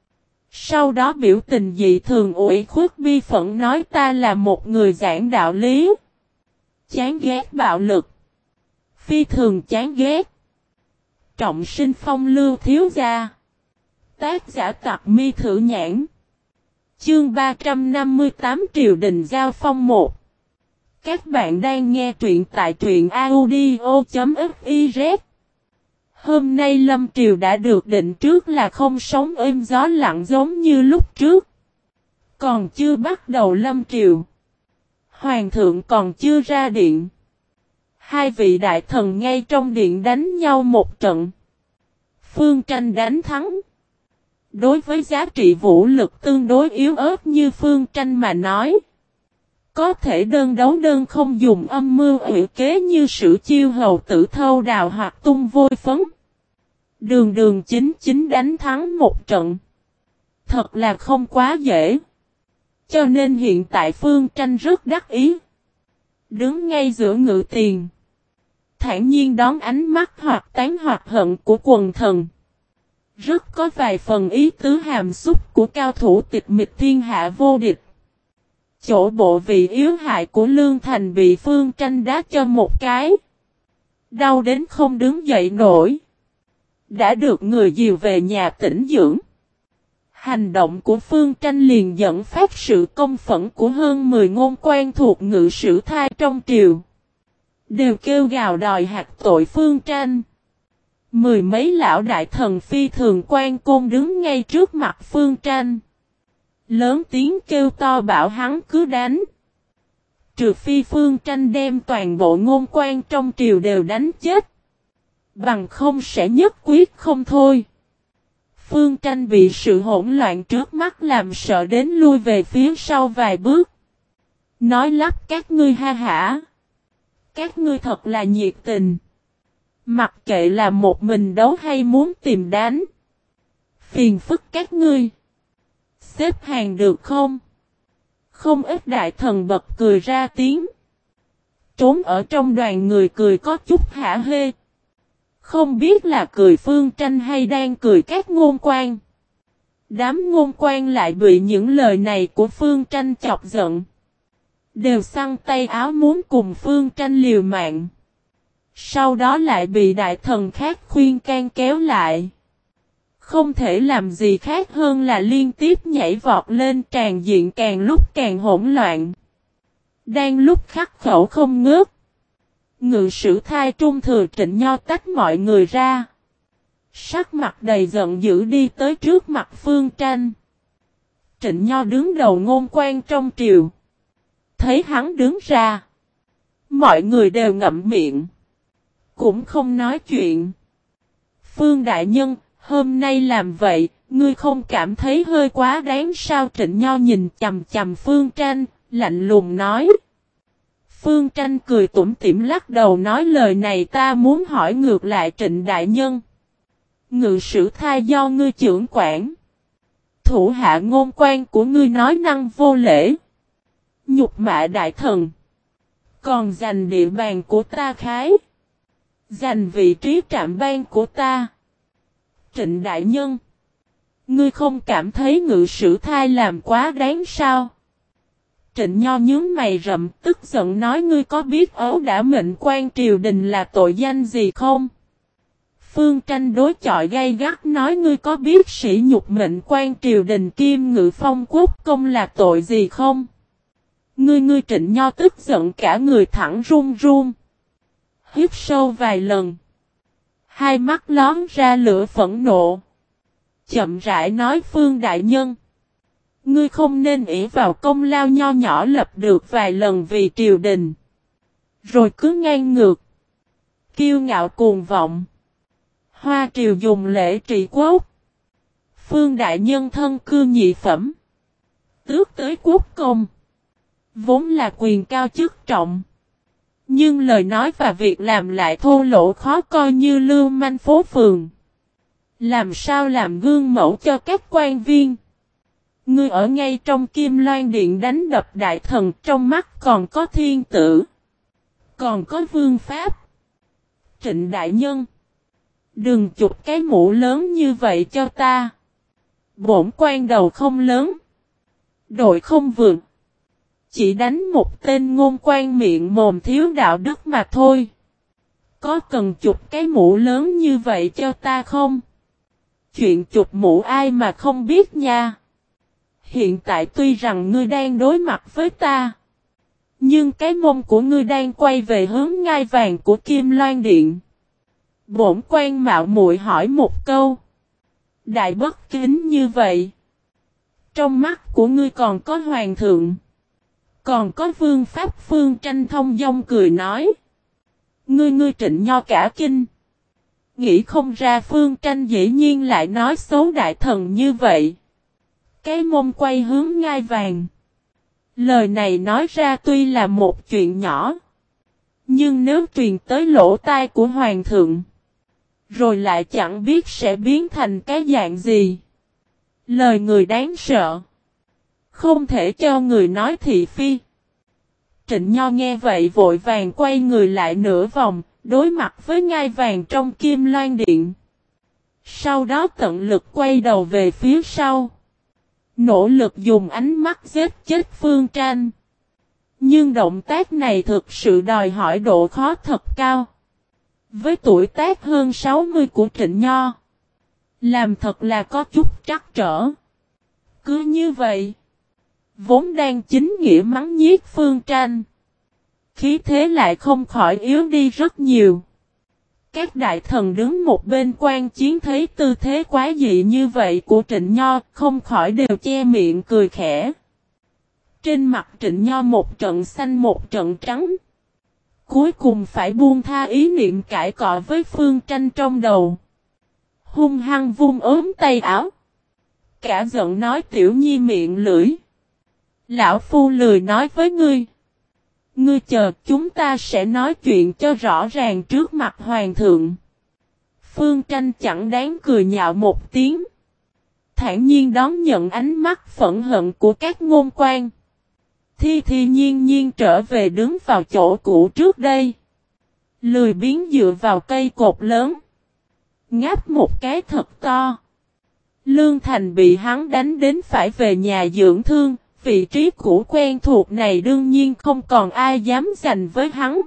A: Sau đó biểu tình dị thường ủy khuất bi phẫn nói ta là một người giảng đạo lý. Chán ghét bạo lực. Phi thường chán ghét. Trọng sinh phong lưu thiếu gia. Tác giả Tặc Mi Thử Nhãn. Chương 358 Triều Đình Giao Phong 1. Các bạn đang nghe truyện tại truyện audio.fiz. Hôm nay Lâm Triều đã được định trước là không sóng êm gió lặng giống như lúc trước. Còn chưa bắt đầu Lâm Triều. Hoàng thượng còn chưa ra điện. Hai vị đại thần ngay trong điện đánh nhau một trận. Phương Tranh đánh thắng. Đối với giá trị vũ lực tương đối yếu ớt như Phương Tranh mà nói. Có thể đơn đấu đơn không dùng âm mưu ủy kế như Sử Chiêu hầu tử thâu đào hoặc tung vôi phấn. Đường đường chính chính đánh thắng một trận. Thật là không quá dễ. Cho nên hiện tại Phương Tranh rất đắc ý. Đứng ngay giữa ngự tiền. Thản nhiên đón ánh mắt hoặc tán hoặc hận của quần thần. Rất có vài phần ý tứ hàm xúc của cao thủ tịch mịch thiên hạ vô địch. Chỗ bộ vị yếu hại của Lương Thành bị Phương Tranh đá cho một cái. Đau đến không đứng dậy nổi. Đã được người dìu về nhà tĩnh dưỡng. Hành động của Phương Tranh liền dẫn phát sự công phẫn của hơn 10 ngôn quan thuộc ngự sử thai trong triều. Đều kêu gào đòi hạt tội Phương Tranh. Mười mấy lão đại thần phi thường quan côn đứng ngay trước mặt Phương Tranh. Lớn tiếng kêu to bảo hắn cứ đánh. Trừ phi Phương Tranh đem toàn bộ ngôn quan trong triều đều đánh chết. Bằng không sẽ nhất quyết không thôi. Phương Tranh bị sự hỗn loạn trước mắt làm sợ đến lui về phía sau vài bước. Nói lắp các ngươi ha hả. Các ngươi thật là nhiệt tình. Mặc kệ là một mình đấu hay muốn tìm đánh. Phiền phức các ngươi. Xếp hàng được không? Không ít đại thần bật cười ra tiếng. Trốn ở trong đoàn người cười có chút hả hê. Không biết là cười Phương Tranh hay đang cười các ngôn quan. Đám ngôn quan lại bị những lời này của Phương Tranh chọc giận. Đều xăng tay áo muốn cùng Phương Tranh liều mạng. Sau đó lại bị đại thần khác khuyên can kéo lại. Không thể làm gì khác hơn là liên tiếp nhảy vọt lên, tràn diện càng lúc càng hỗn loạn. Đang lúc khắc khẩu không ngớt. Ngự sử thai Trung Thừa Trịnh Nho tách mọi người ra. Sắc mặt đầy giận dữ đi tới trước mặt Phương Tranh. Trịnh Nho đứng đầu ngôn quan trong triều. Thấy hắn đứng ra. Mọi người đều ngậm miệng. Cũng không nói chuyện. Phương Đại Nhân, hôm nay làm vậy, ngươi không cảm thấy hơi quá đáng sao? Trịnh Nho nhìn chằm chằm Phương Tranh, lạnh lùng nói. Phương Tranh cười tủm tỉm lắc đầu nói lời này ta muốn hỏi ngược lại Trịnh Đại Nhân. Ngự sử thai do ngươi trưởng quản. Thủ hạ ngôn quan của ngươi nói năng vô lễ. Nhục mạ đại thần. Còn giành địa bàn của ta khái. Giành vị trí trạm ban của ta. Trịnh Đại Nhân. Ngươi không cảm thấy ngự sử thai làm quá đáng sao? Trịnh Nho nhướng mày rậm tức giận nói ngươi có biết ấu đã mệnh quan triều đình là tội danh gì không? Phương Tranh đối chọi gay gắt nói ngươi có biết sỉ nhục mệnh quan triều đình kim ngự phong quốc công là tội gì không? Ngươi Trịnh Nho tức giận cả người thẳng run run. Hít sâu vài lần. Hai mắt lón ra lửa phẫn nộ. Chậm rãi nói Phương Đại Nhân. Ngươi không nên ỷ vào công lao nho nhỏ lập được vài lần vì triều đình. Rồi cứ ngang ngược. Kiêu ngạo cuồng vọng. Hoa triều dùng lễ trị quốc. Phương Đại Nhân thân cư nhị phẩm. Tước tới quốc công. Vốn là quyền cao chức trọng. Nhưng lời nói và việc làm lại thô lỗ khó coi như lưu manh phố phường. Làm sao làm gương mẫu cho các quan viên. Ngươi ở ngay trong Kim Loan Điện đánh đập đại thần trong mắt còn có thiên tử. Còn có vương pháp. Trịnh Đại Nhân. Đừng chụp cái mũ lớn như vậy cho ta. Bổn quan đầu không lớn. Đội không vượt. Chỉ đánh một tên ngôn quan miệng mồm thiếu đạo đức mà thôi. Có cần chụp cái mũ lớn như vậy cho ta không? Chuyện chụp mũ ai mà không biết nha. Hiện tại tuy rằng ngươi đang đối mặt với ta. Nhưng cái mông của ngươi đang quay về hướng ngai vàng của Kim Loan Điện. Bổn quan mạo muội hỏi một câu. Đại bất kính như vậy. Trong mắt của ngươi còn có hoàng thượng. Còn có vương pháp Phương Tranh thông dong cười nói. Ngươi Trịnh Nho cả kinh. Nghĩ không ra Phương Tranh dĩ nhiên lại nói xấu đại thần như vậy. Cái mông quay hướng ngai vàng. Lời này nói ra tuy là một chuyện nhỏ. Nhưng nếu truyền tới lỗ tai của hoàng thượng. Rồi lại chẳng biết sẽ biến thành cái dạng gì. Lời người đáng sợ. Không thể cho người nói thị phi. Trịnh Nho nghe vậy vội vàng quay người lại nửa vòng, đối mặt với ngai vàng trong Kim Loan Điện. Sau đó tận lực quay đầu về phía sau. Nỗ lực dùng ánh mắt giết chết Phương Tranh. Nhưng động tác này thực sự đòi hỏi độ khó thật cao. Với tuổi tác hơn 60 của Trịnh Nho, làm thật là có chút trắc trở. Cứ như vậy, vốn đang chính nghĩa mắng nhiếc Phương Tranh, khí thế lại không khỏi yếu đi rất nhiều. Các đại thần đứng một bên quan chiến thấy tư thế quá dị như vậy của Trịnh Nho, không khỏi đều che miệng cười khẽ. Trên mặt Trịnh Nho một trận xanh một trận trắng. Cuối cùng phải buông tha ý niệm cãi cọ với Phương Tranh trong đầu. Hung hăng vung ốm tay áo. Cả giận nói Tiểu Nhi miệng lưỡi. Lão Phu lười nói với ngươi. Ngươi chờ chúng ta sẽ nói chuyện cho rõ ràng trước mặt Hoàng thượng. Phương Tranh chẳng đáng cười nhạo một tiếng. Thản nhiên đón nhận ánh mắt phẫn hận của các ngôn quan. Thi nhiên nhiên trở về đứng vào chỗ cũ trước đây. Lười biếng dựa vào cây cột lớn. Ngáp một cái thật to. Lương Thành bị hắn đánh đến phải về nhà dưỡng thương. Vị trí cũ quen thuộc này đương nhiên không còn ai dám giành với hắn.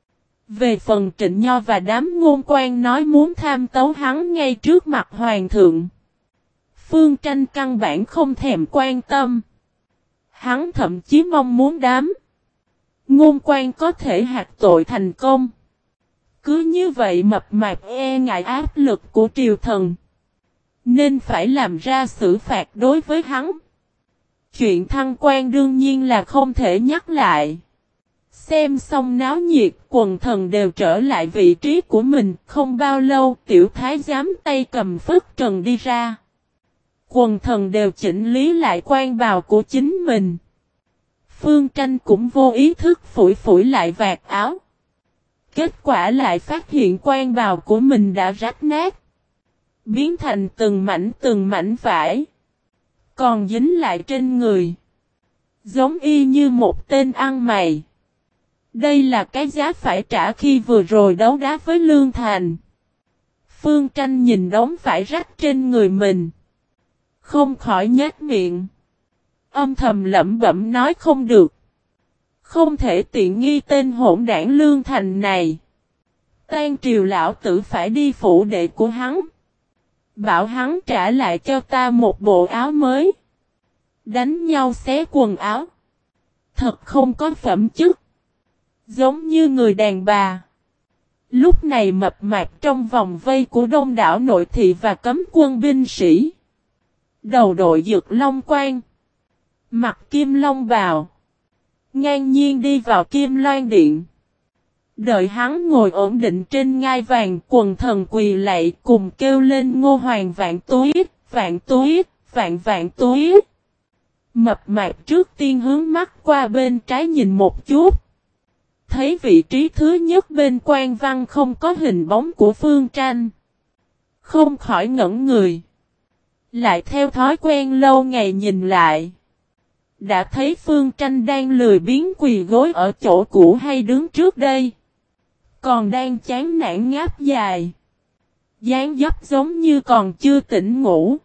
A: Về phần Trịnh Nho và đám ngôn quan nói muốn tham tấu hắn ngay trước mặt Hoàng thượng. Phương Tranh căn bản không thèm quan tâm. Hắn thậm chí mong muốn đám ngôn quan có thể hạt tội thành công. Cứ như vậy mập mạp e ngại áp lực của triều thần, nên phải làm ra xử phạt đối với hắn. Chuyện thăng quan đương nhiên là không thể nhắc lại. Xem xong náo nhiệt, quần thần đều trở lại vị trí của mình. Không bao lâu, tiểu thái giám tay cầm phất trần đi ra. Quần thần đều chỉnh lý lại quan bào của chính mình. Phương Tranh cũng vô ý thức phủi phủi lại vạt áo. Kết quả lại phát hiện quan bào của mình đã rách nát, biến thành từng mảnh vải, còn dính lại trên người, giống y như một tên ăn mày. Đây là cái giá phải trả khi vừa rồi đấu đá với Lương Thành. Phương Tranh nhìn đống vải rách trên người mình, không khỏi nhếch miệng, âm thầm lẩm bẩm nói không được. Không thể tiện nghi tên hỗn đảng Lương Thành này. Tan triều lão tử phải đi phủ đệ của hắn. Bảo hắn trả lại cho ta một bộ áo mới. Đánh nhau xé quần áo. Thật không có phẩm chất. Giống như người đàn bà. Lúc này mập mạp trong vòng vây của đông đảo nội thị và cấm quân binh sĩ. Đầu đội dược long quan. Mặc kim long bào. Ngang nhiên đi vào Kim Loan Điện. Đợi hắn ngồi ổn định trên ngai vàng, quần thần quỳ lạy cùng kêu lên Ngô Hoàng vạn túi, vạn túi, vạn vạn túi. Mập mạp trước tiên hướng mắt qua bên trái nhìn một chút. Thấy vị trí thứ nhất bên quan văn không có hình bóng của Phương Tranh. Không khỏi ngẩn người. Lại theo thói quen lâu ngày nhìn lại. Đã thấy Phương Tranh đang lười biếng quỳ gối ở chỗ cũ hay đứng trước đây. Còn đang chán nản ngáp dài. Dáng dấp giống như còn chưa tỉnh ngủ.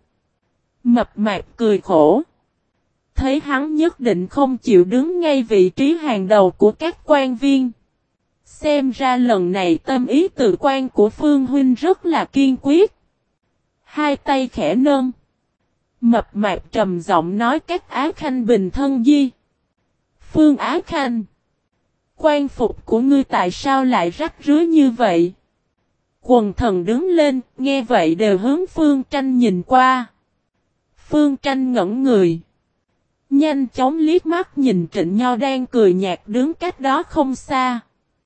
A: Mập mạp cười khổ. Thấy hắn nhất định không chịu đứng ngay vị trí hàng đầu của các quan viên. Xem ra lần này tâm ý tự quan của Phương Huynh rất là kiên quyết. Hai tay khẽ nâng. Mập mạp trầm giọng nói các Á Khanh bình thân di. Phương Á Khanh. Quan phục của ngươi tại sao lại rách rưới như vậy? Quần thần đứng lên, nghe vậy đều hướng Phương Tranh nhìn qua. Phương Tranh ngẩn người. Nhanh chóng liếc mắt nhìn Trịnh Nho đang cười nhạt đứng cách đó không xa.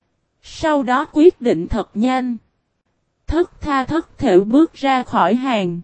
A: Sau đó quyết định thật nhanh. Thất tha thất thểu bước ra khỏi hàng.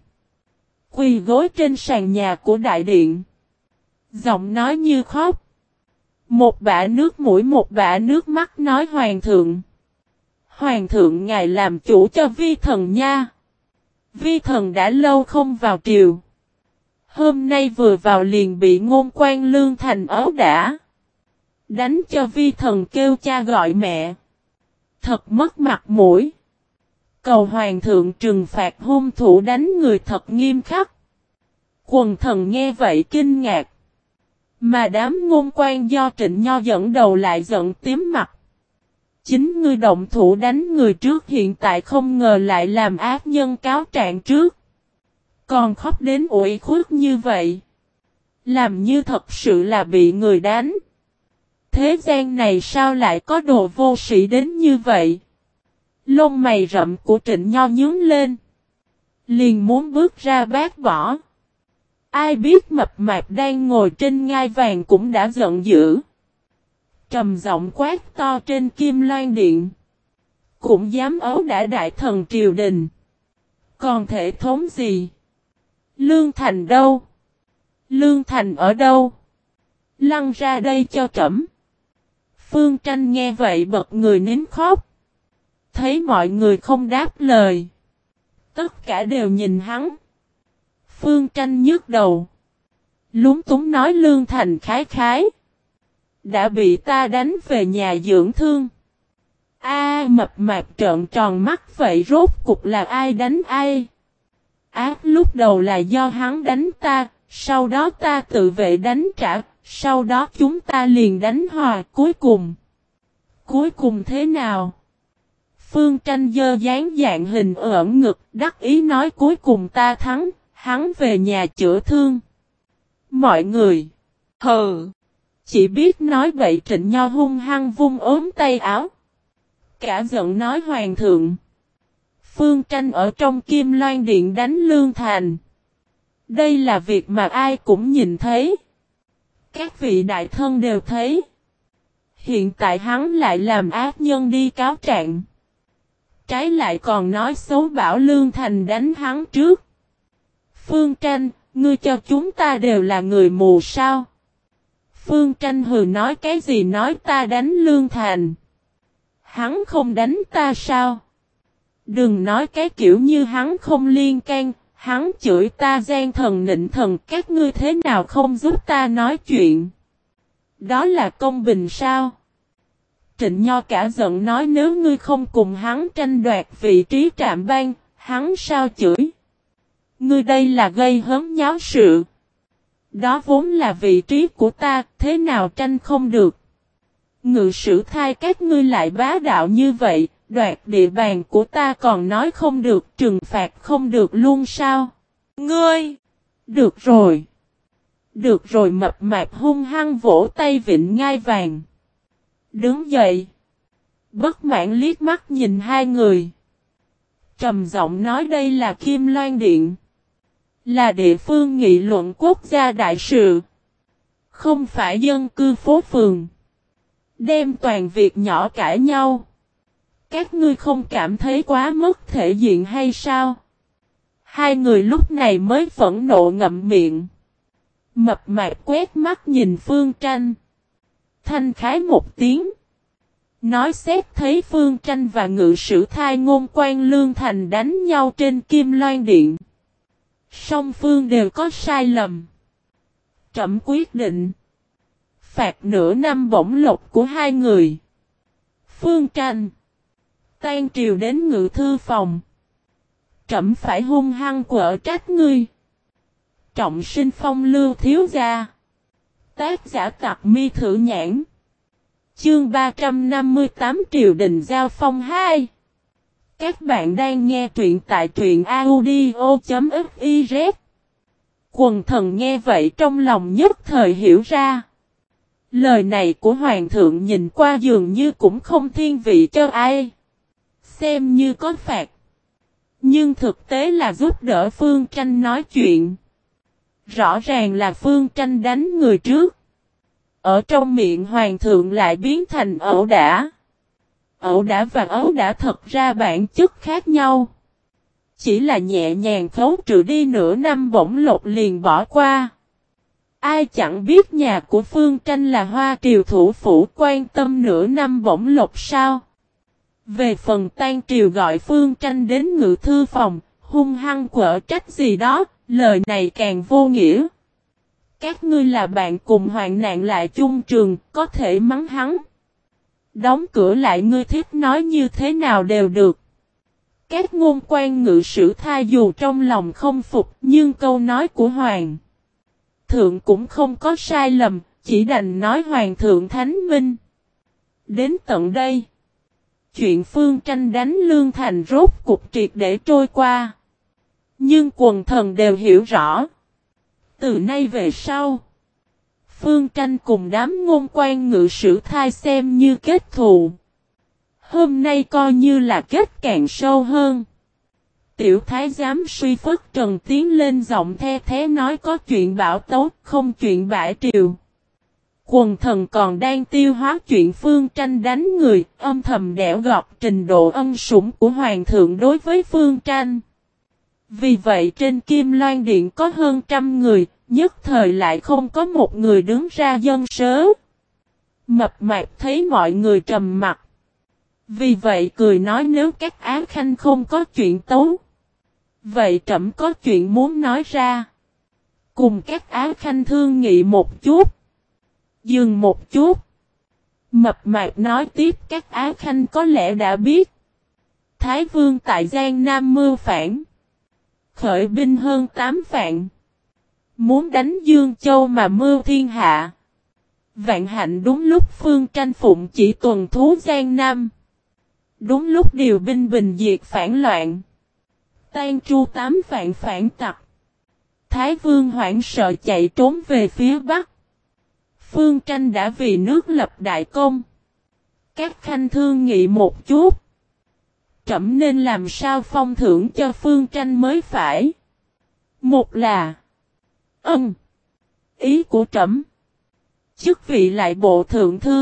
A: Quỳ gối trên sàn nhà của đại điện. Giọng nói như khóc. Một bả nước mũi một bả nước mắt nói Hoàng thượng. Hoàng thượng ngài làm chủ cho vi thần nha. Vi thần đã lâu không vào triều. Hôm nay vừa vào liền bị Ngôn Quan Lương Thành ấu đả. Đánh cho vi thần kêu cha gọi mẹ. Thật mất mặt mũi. Cầu hoàng thượng trừng phạt hung thủ đánh người thật nghiêm khắc. Quần thần nghe vậy kinh ngạc. Mà đám ngôn quan do Trịnh Nho dẫn đầu lại giận tím mặt. Chính ngươi động thủ đánh người trước hiện tại không ngờ lại làm ác nhân cáo trạng trước. Còn khóc đến ủy khuất như vậy. Làm như thật sự là bị người đánh. Thế gian này sao lại có đồ vô sĩ đến như vậy? Lông mày rậm của Trịnh Nho nhướng lên. Liền muốn bước ra bác bỏ. Ai biết mập mạp đang ngồi trên ngai vàng cũng đã giận dữ. Trầm giọng quát to trên Kim Loan Điện. Cũng dám ấu đả đại thần triều đình. Còn thể thống gì? Lương Thành đâu? Lương Thành ở đâu? Lăn ra đây cho trẫm. Phương Tranh nghe vậy bật người nín khóc. Thấy mọi người không đáp lời. Tất cả đều nhìn hắn. Phương Tranh nhức đầu. Lúng túng nói Lương Thành khái khái. Đã bị ta đánh về nhà dưỡng thương. Mập mạp trợn tròn mắt vậy rốt cục là ai đánh ai? Lúc đầu là do hắn đánh ta, sau đó ta tự vệ đánh trả, sau đó chúng ta liền đánh hòa cuối cùng. Cuối cùng thế nào? Phương Tranh dơ dáng dạng hình ẩn ngực, đắc ý nói cuối cùng ta thắng, hắn về nhà chữa thương. Mọi người, hừ, chỉ biết nói bậy. Trịnh Nho hung hăng vung ốm tay áo. Cả giận nói hoàng thượng. Phương Tranh ở trong Kim Loan Điện đánh Lương Thành. Đây là việc mà ai cũng nhìn thấy. Các vị đại thân đều thấy. Hiện tại hắn lại làm ác nhân đi cáo trạng. Trái lại còn nói xấu bảo Lương Thành đánh hắn trước. Phương Tranh, ngươi cho chúng ta đều là người mù sao? Phương Tranh hừ nói cái gì nói ta đánh Lương Thành. Hắn không đánh ta sao? Đừng nói cái kiểu như hắn không liên can, hắn chửi ta gian thần nịnh thần các ngươi thế nào không giúp ta nói chuyện. Đó là công bình sao? Trịnh Nho cả giận nói nếu ngươi không cùng hắn tranh đoạt vị trí trạm ban, hắn sao chửi? Ngươi đây là gây hấn nháo sự. Đó vốn là vị trí của ta, thế nào tranh không được? Ngự sử thai các ngươi lại bá đạo như vậy, đoạt địa bàn của ta còn nói không được, trừng phạt không được luôn sao? Ngươi! Được rồi! Được rồi mập mạp hung hăng vỗ tay vịn ngai vàng. Đứng dậy. Bất mãn liếc mắt nhìn hai người. Trầm giọng nói đây là Kim Loan Điện. Là địa phương nghị luận quốc gia đại sự. Không phải dân cư phố phường. Đem toàn việc nhỏ cãi nhau. Các ngươi không cảm thấy quá mất thể diện hay sao? Hai người lúc này mới phẫn nộ ngậm miệng. Mập mạp quét mắt nhìn Phương Tranh. Thanh khái một tiếng. Nói xét thấy Phương Tranh và ngự sử thai Ngôn Quan Lương Thành đánh nhau trên Kim Loan Điện. Song phương đều có sai lầm. Trẫm quyết định. Phạt nửa năm bổng lộc của hai người. Phương Tranh. Tan triều đến ngự thư phòng. Trẫm phải hung hăng quở trách ngươi. Trọng sinh phong lưu thiếu gia. Tác giả Tặc Mi Thử Nhãn. Chương 358 Triều Đình Giao Phong 2. Các bạn đang nghe truyện tại truyện audio.fiz. Quần thần nghe vậy trong lòng nhất thời hiểu ra. Lời này của Hoàng thượng nhìn qua dường như cũng không thiên vị cho ai. Xem như có phạt. Nhưng thực tế là giúp đỡ Phương Tranh nói chuyện. Rõ ràng là Phương Tranh đánh người trước. Ở trong miệng Hoàng thượng lại biến thành ẩu đả. Ẩu đả và ấu đả thật ra bản chất khác nhau. Chỉ là nhẹ nhàng khấu trừ đi nửa năm bổng lộc liền bỏ qua. Ai chẳng biết nhà của Phương Tranh là Hoa Triều thủ phủ quan tâm nửa năm bổng lộc sao? Về phần Tan Triều gọi Phương Tranh đến ngự thư phòng, hung hăng quở trách gì đó, lời này càng vô nghĩa. Các ngươi là bạn cùng hoạn nạn lại chung trường, có thể mắng hắn. Đóng cửa lại ngươi thích nói như thế nào đều được. Các ngôn quan ngự sử tha dù trong lòng không phục, nhưng câu nói của Hoàng thượng cũng không có sai lầm, chỉ đành nói Hoàng thượng thánh minh. Đến tận đây, chuyện Phương Tranh đánh Lương Thành rốt cục triệt để trôi qua. Nhưng quần thần đều hiểu rõ. Từ nay về sau, Phương Tranh cùng đám ngôn quan ngự sử thai xem như kết thù. Hôm nay coi như là kết càng sâu hơn. Tiểu thái giám suy phất trần tiến lên giọng the thế nói có chuyện bão tấu, không chuyện bãi triều. Quần thần còn đang tiêu hóa chuyện Phương Tranh đánh người, âm thầm đẽo gọt trình độ ân sủng của Hoàng thượng đối với Phương Tranh. Vì vậy trên Kim Loan Điện có hơn 100 người, nhất thời lại không có một người đứng ra dâng sớ. Mập mạp thấy mọi người trầm mặt. Vì vậy cười nói nếu các á khanh không có chuyện tấu. Vậy trẫm có chuyện muốn nói ra. Cùng các á khanh thương nghị một chút. Dừng một chút. Mập mạp nói tiếp các á khanh có lẽ đã biết. Thái vương tại Giang Nam mưu phản. Khởi binh hơn 8 vạn. Muốn đánh Dương Châu mà mưu thiên hạ. Vạn hạnh đúng lúc Phương Tranh phụng chỉ tuần thú Giang Nam. Đúng lúc điều binh bình diệt phản loạn. Tan tru 8 vạn phản tặc. Thái vương hoảng sợ chạy trốn về phía Bắc. Phương Tranh đã vì nước lập đại công. Các khanh thương nghị một chút. Trẫm nên làm sao phong thưởng cho Phương Tranh mới phải. Một là ý của trẫm. Chức vị lại bộ thượng thư.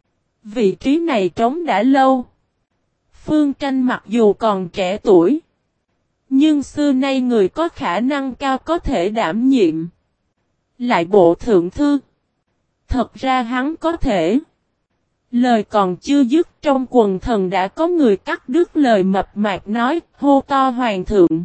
A: Vị trí này trống đã lâu. Phương Tranh mặc dù còn trẻ tuổi. Nhưng xưa nay người có khả năng cao có thể đảm nhiệm. Lại bộ thượng thư. Thật ra hắn có thể. Lời còn chưa dứt trong quần thần đã có người cắt đứt lời mập mạp nói hô to Hoàng thượng.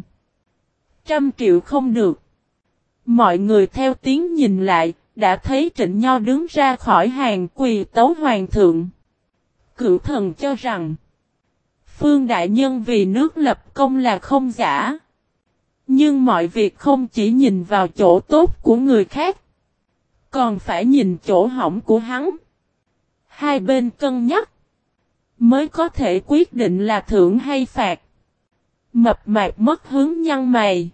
A: 100 triệu không được. Mọi người theo tiếng nhìn lại, đã thấy Trịnh Nho đứng ra khỏi hàng quỳ tấu Hoàng thượng. Cửu thần cho rằng, Phương đại nhân vì nước lập công là không giả. Nhưng mọi việc không chỉ nhìn vào chỗ tốt của người khác, còn phải nhìn chỗ hỏng của hắn. Hai bên cân nhắc, mới có thể quyết định là thưởng hay phạt. Mập mạp mất hứng nhăn mày.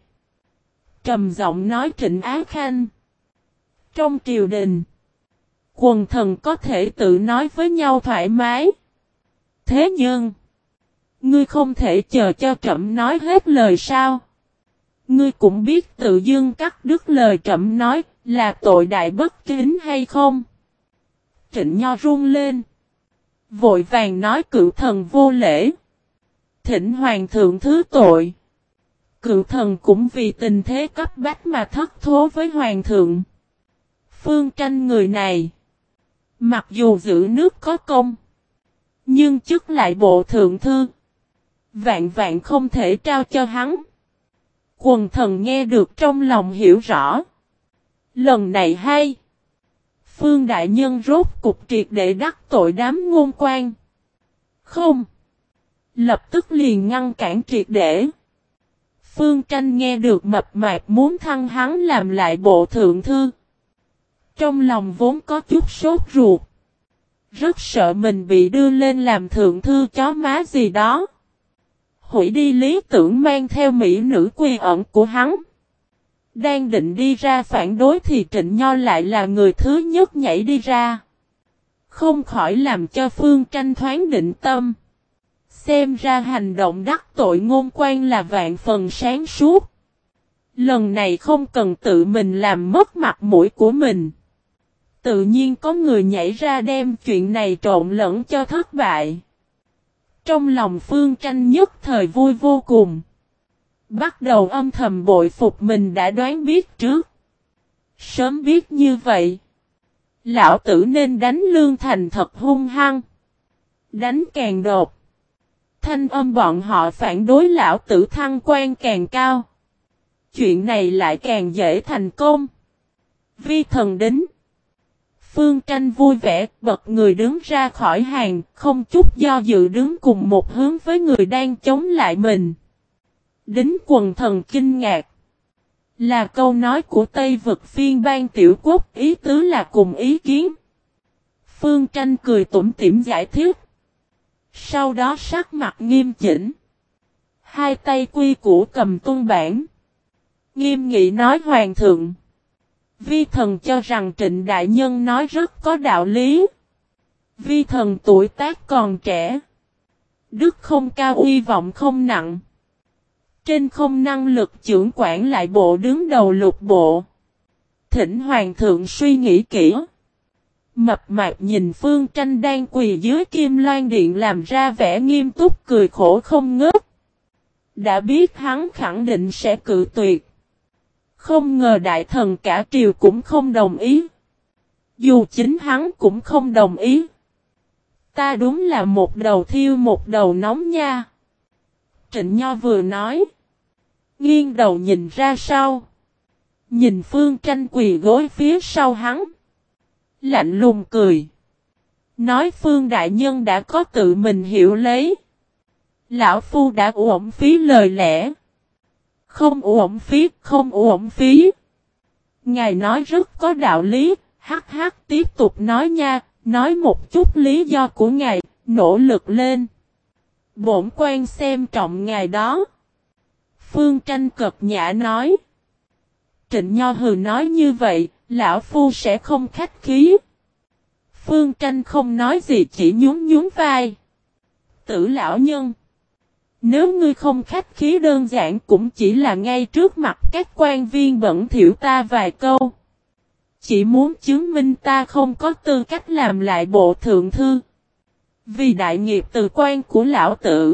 A: Trầm giọng nói Trịnh Á Khanh. Trong triều đình, quần thần có thể tự nói với nhau thoải mái. Thế nhưng, ngươi không thể chờ cho trẫm nói hết lời sao? Ngươi cũng biết tự dưng cắt đứt lời trẫm nói là tội đại bất kính hay không? Trịnh Nho run lên. Vội vàng nói cựu thần vô lễ. Thỉnh hoàng thượng thứ tội. Cựu thần cũng vì tình thế cấp bách mà thất thố với hoàng thượng. Phương Tranh người này, mặc dù giữ nước có công, nhưng chức lại bộ thượng thư. Vạn vạn không thể trao cho hắn. Quần thần nghe được trong lòng hiểu rõ. Lần này hay. Phương đại nhân rốt cục triệt để đắc tội đám ngôn quan. Không. Lập tức liền ngăn cản triệt để. Phương Tranh nghe được mập mạp muốn thăng hắn làm lại bộ thượng thư. Trong lòng vốn có chút sốt ruột. Rất sợ mình bị đưa lên làm thượng thư chó má gì đó. Hủy đi lý tưởng mang theo mỹ nữ quy ẩn của hắn. Đang định đi ra phản đối thì Trịnh Nho lại là người thứ nhất nhảy đi ra. Không khỏi làm cho Phương Tranh thoáng định tâm. Xem ra hành động đắc tội ngôn quan là vạn phần sáng suốt. Lần này không cần tự mình làm mất mặt mũi của mình. Tự nhiên có người nhảy ra đem chuyện này trộn lẫn cho thất bại. Trong lòng Phương Tranh nhất thời vui vô cùng. Bắt đầu âm thầm bội phục mình đã đoán biết trước. Sớm biết như vậy, lão tử nên đánh Lương Thành thật hung hăng. Đánh càng đột. Thanh âm bọn họ phản đối lão tử thăng quan càng cao. Chuyện này lại càng dễ thành công. Vi thần đến. Phương Tranh vui vẻ, bật người đứng ra khỏi hàng, không chút do dự đứng cùng một hướng với người đang chống lại mình. Đính quần thần kinh ngạc. Là câu nói của Tây Vực phiên bang tiểu quốc, ý tứ là cùng ý kiến. Phương Tranh cười tủm tỉm giải thích. Sau đó sắc mặt nghiêm chỉnh. Hai tay quy củ cầm tuân bản. Nghiêm nghị nói hoàng thượng. Vi thần cho rằng Trịnh Đại Nhân nói rất có đạo lý. Vi thần tuổi tác còn trẻ. Đức không cao uy vọng không nặng. Trên không năng lực trưởng quản lại bộ đứng đầu lục bộ. Thỉnh hoàng thượng suy nghĩ kỹ. Mập mạp nhìn Phương Tranh đang quỳ dưới Kim Loan Điện làm ra vẻ nghiêm túc cười khổ không ngớt. Đã biết hắn khẳng định sẽ cự tuyệt. Không ngờ đại thần cả triều cũng không đồng ý. Dù chính hắn cũng không đồng ý. Ta đúng là một đầu thiêu một đầu nóng nha. Trịnh Nho vừa nói. Nghiêng đầu nhìn ra sau. Nhìn Phương Tranh quỳ gối phía sau hắn. Lạnh lùng cười. Nói Phương Đại Nhân đã có tự mình hiểu lấy. Lão Phu đã uổng phí lời lẽ. Không uổng phí, không uổng phí. Ngài nói rất có đạo lý, hắc hắc tiếp tục nói nha, nói một chút lý do của ngài, nỗ lực lên. Bổn quan xem trọng ngài đó. Phương Tranh cật nhã nói. Trịnh Nho hừ nói như vậy, lão Phu sẽ không khách khí. Phương Tranh không nói gì chỉ nhún nhún vai. Tử lão nhân. Nếu ngươi không khách khí đơn giản cũng chỉ là ngay trước mặt các quan viên bẩn thỉu ta vài câu. Chỉ muốn chứng minh ta không có tư cách làm lại bộ thượng thư. Vì đại nghiệp từ quan của lão tử.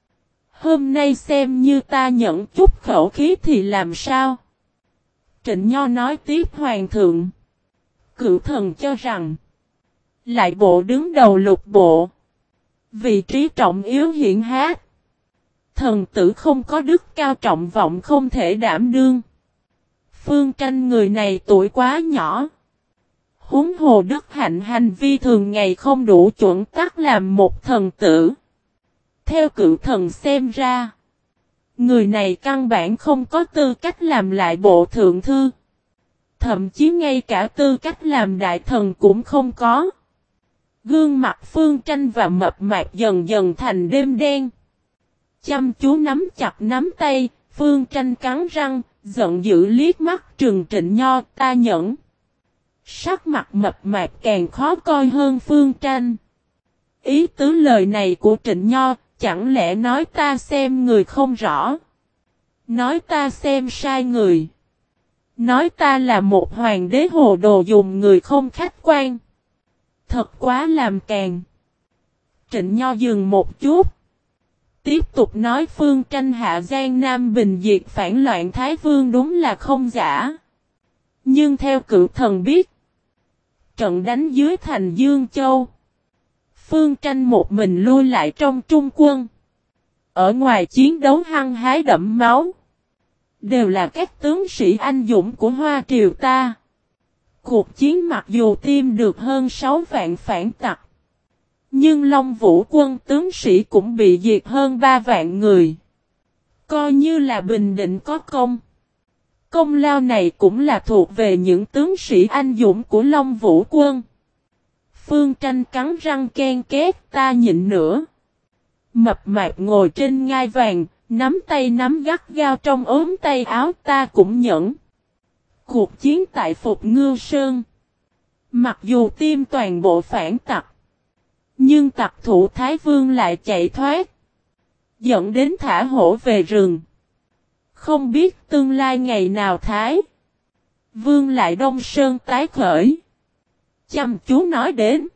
A: Hôm nay xem như ta nhận chút khẩu khí thì làm sao? Trịnh Nho nói tiếp hoàng thượng. Cửu thần cho rằng. Lại bộ đứng đầu lục bộ. Vị trí trọng yếu hiển hách. Thần tử không có đức cao trọng vọng không thể đảm đương. Phương Tranh người này tuổi quá nhỏ. Huống hồ đức hạnh hành vi thường ngày không đủ chuẩn tắc làm một thần tử. Theo cựu thần xem ra. Người này căn bản không có tư cách làm lại bộ thượng thư. Thậm chí ngay cả tư cách làm đại thần cũng không có. Gương mặt Phương Tranh và mập mạp dần dần thành đêm đen. Chăm chú nắm chặt nắm tay, Phương Tranh cắn răng, giận dữ liếc mắt Trừng Trịnh Nho, ta nhẫn. Sắc mặt mập mạp càng khó coi hơn Phương Tranh. Ý tứ lời này của Trịnh Nho, chẳng lẽ nói ta xem người không rõ? Nói ta xem sai người? Nói ta là một hoàng đế hồ đồ dùng người không khách quan? Thật quá làm càng. Trịnh Nho dừng một chút. Tiếp tục nói Phương Tranh hạ Giang Nam Bình diệt phản loạn Thái Vương đúng là không giả. Nhưng theo cựu thần biết. Trận đánh dưới thành Dương Châu. Phương Tranh một mình lui lại trong trung quân. Ở ngoài chiến đấu hăng hái đẫm máu. Đều là các tướng sĩ anh dũng của Hoa Triều ta. Cuộc chiến mặc dù tiêm được hơn 6 vạn phản tặc. Nhưng Long Vũ quân tướng sĩ cũng bị diệt hơn 3 vạn người. Coi như là Bình Định có công. Công lao này cũng là thuộc về những tướng sĩ anh dũng của Long Vũ quân. Phương Tranh cắn răng ken két ta nhịn nữa. Mập mạp ngồi trên ngai vàng, nắm tay nắm gắt gao trong ốm tay áo ta cũng nhẫn. Cuộc chiến tại Phục Ngưu Sơn. Mặc dù tiêm toàn bộ phản tặc. Nhưng tặc thủ Thái Vương lại chạy thoát. Dẫn đến thả hổ về rừng. Không biết tương lai ngày nào Thái Vương lại Đông Sơn tái khởi. Chăm chú nói đến.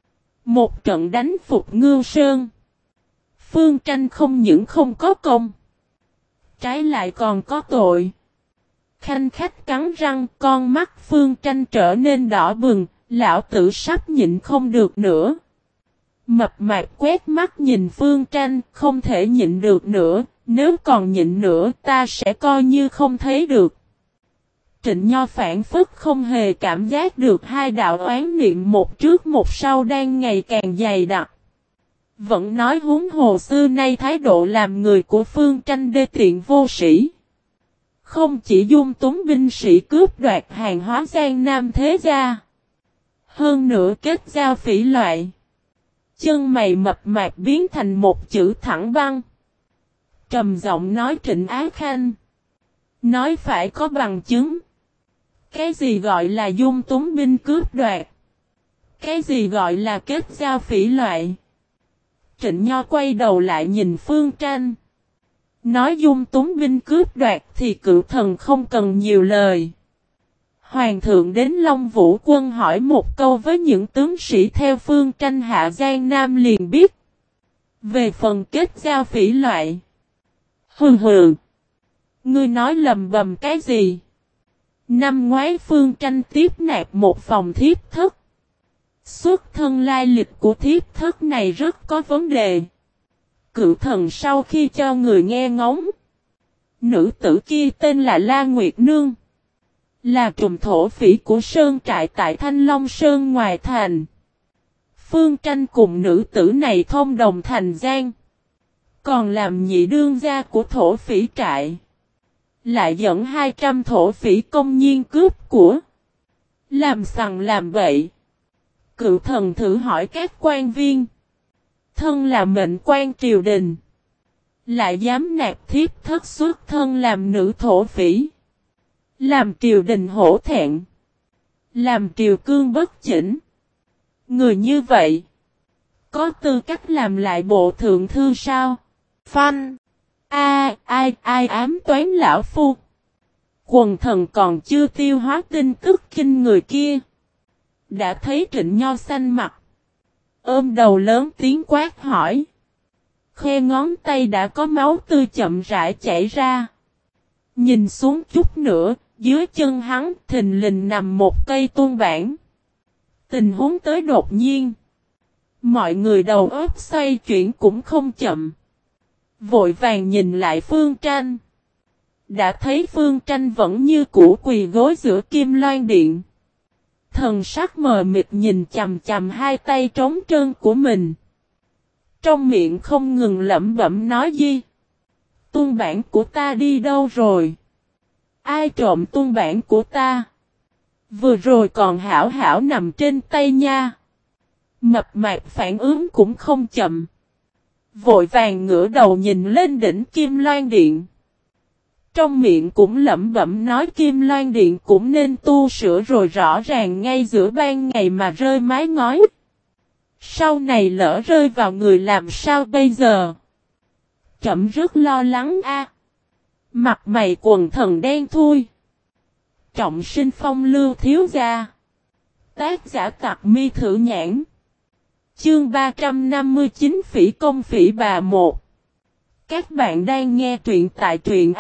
A: Một trận đánh Phục Ngưu Sơn. Phương Tranh không những không có công. Trái lại còn có tội. Khanh khách cắn răng con mắt Phương Tranh trở nên đỏ bừng. Lão tử sắp nhịn không được nữa. Mập mạp quét mắt nhìn Phương Tranh, không thể nhịn được nữa, nếu còn nhịn nữa ta sẽ coi như không thấy được. Trịnh Nho phản phất không hề cảm giác được hai đạo oán niệm một trước một sau đang ngày càng dày đặc. Vẫn nói huống hồ xưa nay thái độ làm người của Phương Tranh đê tiện vô sĩ. Không chỉ dung túng binh sĩ cướp đoạt hàng hóa Giang Nam thế gia. Hơn nữa kết giao phỉ loại. Chân mày mập mạp biến thành một chữ thẳng băng. Trầm giọng nói Trịnh Á Khanh. Nói phải có bằng chứng. Cái gì gọi là dung túng binh cướp đoạt? Cái gì gọi là kết giao phỉ loại? Trịnh Nho quay đầu lại nhìn Phương Tranh. Nói dung túng binh cướp đoạt thì cựu thần không cần nhiều lời. Hoàng thượng đến Long Vũ Quân hỏi một câu với những tướng sĩ theo Phương Tranh hạ Giang Nam liền biết. Về phần kết giao phỉ loại. Hừ. Ngươi nói lầm bầm cái gì? Năm ngoái Phương Tranh tiếp nạp một phòng thiếp thất. Xuất thân lai lịch của thiếp thất này rất có vấn đề. Cựu thần sau khi cho người nghe ngóng. Nữ tử kia tên là La Nguyệt Nương. Là trùm thổ phỉ của sơn trại tại Thanh Long Sơn ngoài thành. Phương Tranh cùng nữ tử này thông đồng thành gian. Còn làm nhị đương gia của thổ phỉ trại. Lại dẫn 200 thổ phỉ công nhiên cướp của. Làm sằng làm bậy. Cựu thần thử hỏi các quan viên. Thân là mệnh quan triều đình. Lại dám nạp thiếp thất xuất thân làm nữ thổ phỉ. Làm triều đình hổ thẹn. Làm triều cương bất chỉnh. Người như vậy. Có tư cách làm lại bộ thượng thư sao? Phanh. Ai ám toán lão phu. Quần thần còn chưa tiêu hóa tin tức kinh người kia. Đã thấy Trịnh Nho xanh mặt. Ôm đầu lớn tiếng quát hỏi. Khe ngón tay đã có máu tươi chậm rãi chảy ra. Nhìn xuống chút nữa, dưới chân hắn thình lình nằm một cây tuôn bản. Tình huống tới đột nhiên. Mọi người đầu óc xoay chuyển cũng không chậm. Vội vàng nhìn lại Phương Tranh. Đã thấy Phương Tranh vẫn như cũ quỳ gối giữa Kim Loan Điện. Thần sắc mờ mịt nhìn chằm chằm hai tay trống trơn của mình. Trong miệng không ngừng lẩm bẩm nói gì. Tuôn bản của ta đi đâu rồi? Ai trộm tuôn bản của ta? Vừa rồi còn hảo hảo nằm trên tay nha. Mập mạp phản ứng cũng không chậm. Vội vàng ngửa đầu nhìn lên đỉnh Kim Loan Điện. Trong miệng cũng lẩm bẩm nói Kim Loan Điện cũng nên tu sửa rồi, rõ ràng ngay giữa ban ngày mà rơi mái ngói. Sau này lỡ rơi vào người làm sao bây giờ? Trẫm rất lo lắng a. Mặt mày quần thần đen thui. Trọng sinh phong lưu thiếu gia. Tác giả Tặc Mi Thử Nhãn. Chương 359 Phỉ Công Phỉ Bà 1. Các bạn đang nghe truyện tại truyện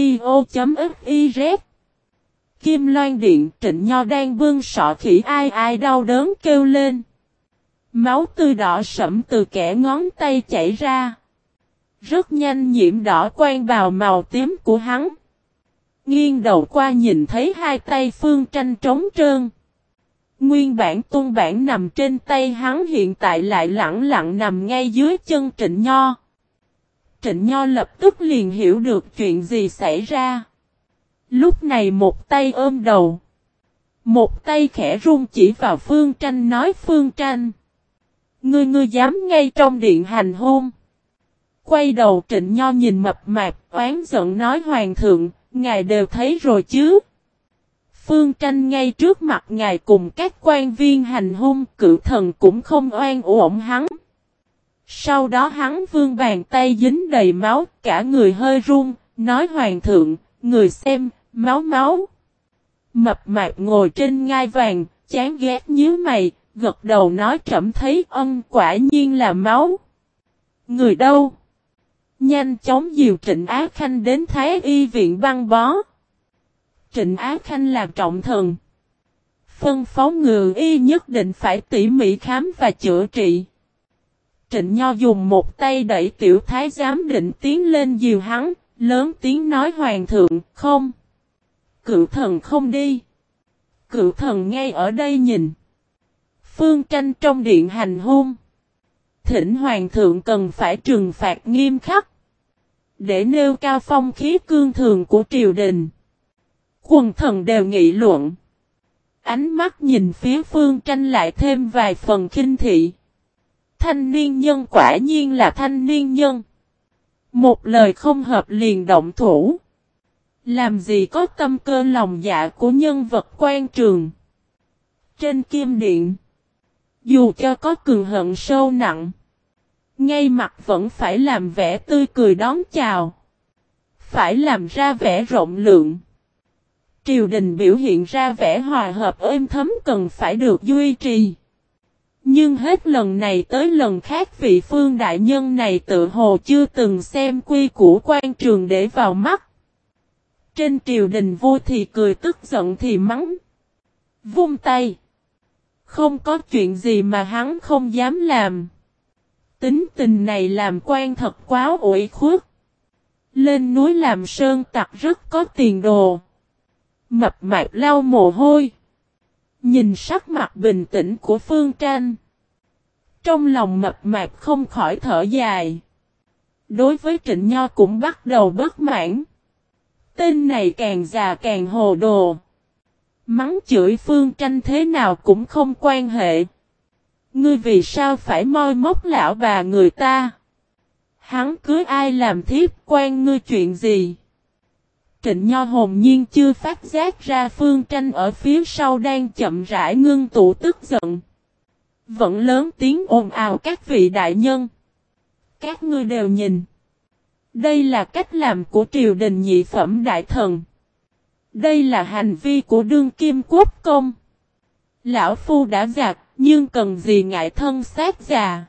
A: audio.fiz. Kim Loan Điện, Trịnh Nho đang bưng sọ khỉ ai đau đớn kêu lên. Máu tươi đỏ sẫm từ kẽ ngón tay chảy ra. Rất nhanh nhiễm đỏ quan bào màu tím của hắn. Nghiêng đầu qua nhìn thấy hai tay Phương Tranh trống trơn. Nguyên bản tuôn bản nằm trên tay hắn hiện tại lại lẳng lặng nằm ngay dưới chân Trịnh Nho. Trịnh Nho lập tức liền hiểu được chuyện gì xảy ra. Lúc này một tay ôm đầu. Một tay khẽ run chỉ vào Phương Tranh nói Phương Tranh. Ngươi dám ngay trong điện hành hôn. Quay đầu Trịnh Nho nhìn mập mạp oán giận nói Hoàng thượng, ngài đều thấy rồi chứ. Phương Tranh ngay trước mặt ngài cùng các quan viên hành hung, cựu thần cũng không oan uổng hắn. Sau đó hắn vươn bàn tay dính đầy máu, cả người hơi run, nói Hoàng thượng, người xem, máu. Mập mạp ngồi trên ngai vàng, chán ghét nhíu mày, gật đầu nói trẫm thấy quả nhiên là máu. Người đâu? Nhanh chóng dìu Trịnh Á Khanh đến Thái Y viện băng bó. Trịnh Á Khanh là trọng thần. Phân phó ngự y nhất định phải tỉ mỉ khám và chữa trị. Trịnh Nho dùng một tay đẩy tiểu thái giám định tiến lên dìu hắn, lớn tiếng nói hoàng thượng, không. Cựu thần không đi. Cựu thần ngay ở đây nhìn. Phương Tranh trong điện hành hung. Thỉnh hoàng thượng cần phải trừng phạt nghiêm khắc. Để nêu cao phong khí cương thường của triều đình. Quần thần đều nghị luận. Ánh mắt nhìn phía Phương Tranh lại thêm vài phần khinh thị. Thanh niên nhân quả nhiên là thanh niên nhân. Một lời không hợp liền động thủ. Làm gì có tâm cơ lòng dạ của nhân vật quan trường. Trên kim điện. Dù cho có cường hận sâu nặng. Ngay mặt vẫn phải làm vẻ tươi cười đón chào. Phải làm ra vẻ rộng lượng. Triều đình biểu hiện ra vẻ hòa hợp êm thấm cần phải được duy trì. Nhưng hết lần này tới lần khác vị Phương đại nhân này tự hồ chưa từng xem quy củ quan trường để vào mắt. Trên triều đình vui thì cười, tức giận thì mắng. Vung tay. Không có chuyện gì mà hắn không dám làm. Tính tình này làm quan thật quá uỷ khuất. Lên núi làm sơn tặc rất có tiền đồ. Mập mạp lau mồ hôi. Nhìn sắc mặt bình tĩnh của Phương Tranh. Trong lòng mập mạp không khỏi thở dài. Đối với Trịnh Nho cũng bắt đầu bất mãn. Tên này càng già càng hồ đồ. Mắng chửi Phương Tranh thế nào cũng không quan hệ. Ngươi vì sao phải moi móc lão bà người ta? Hắn cưới ai làm thiếp quan ngươi chuyện gì? Trịnh Nho hồn nhiên chưa phát giác ra Phương Tranh ở phía sau đang chậm rãi ngưng tụ tức giận. Vẫn lớn tiếng ồn ào các vị đại nhân. Các ngươi đều nhìn. Đây là cách làm của triều đình nhị phẩm đại thần. Đây là hành vi của đương kim quốc công. Lão Phu đã già, nhưng cần gì ngại thân xác già.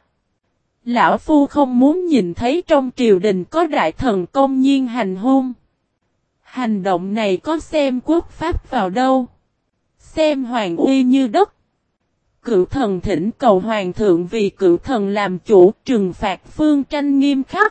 A: Lão Phu không muốn nhìn thấy trong triều đình có đại thần công nhiên hành hung. Hành động này có xem quốc pháp vào đâu. Xem hoàng uy như đất. Cựu thần thỉnh cầu hoàng thượng vì cựu thần làm chủ trừng phạt Phương Tranh nghiêm khắc.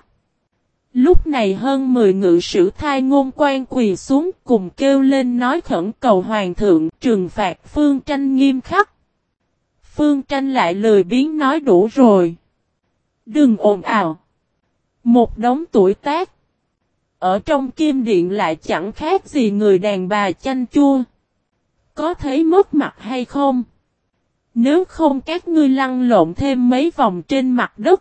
A: Lúc này hơn 10 ngự sử thai ngôn quan quỳ xuống cùng kêu lên nói khẩn cầu hoàng thượng trừng phạt Phương Tranh nghiêm khắc. Phương Tranh lại lười biếng nói đủ rồi. Đừng ồn ào. Một đống tuổi tác. Ở trong kim điện lại chẳng khác gì người đàn bà chanh chua. Có thấy mất mặt hay không? Nếu không các ngươi lăn lộn thêm mấy vòng trên mặt đất.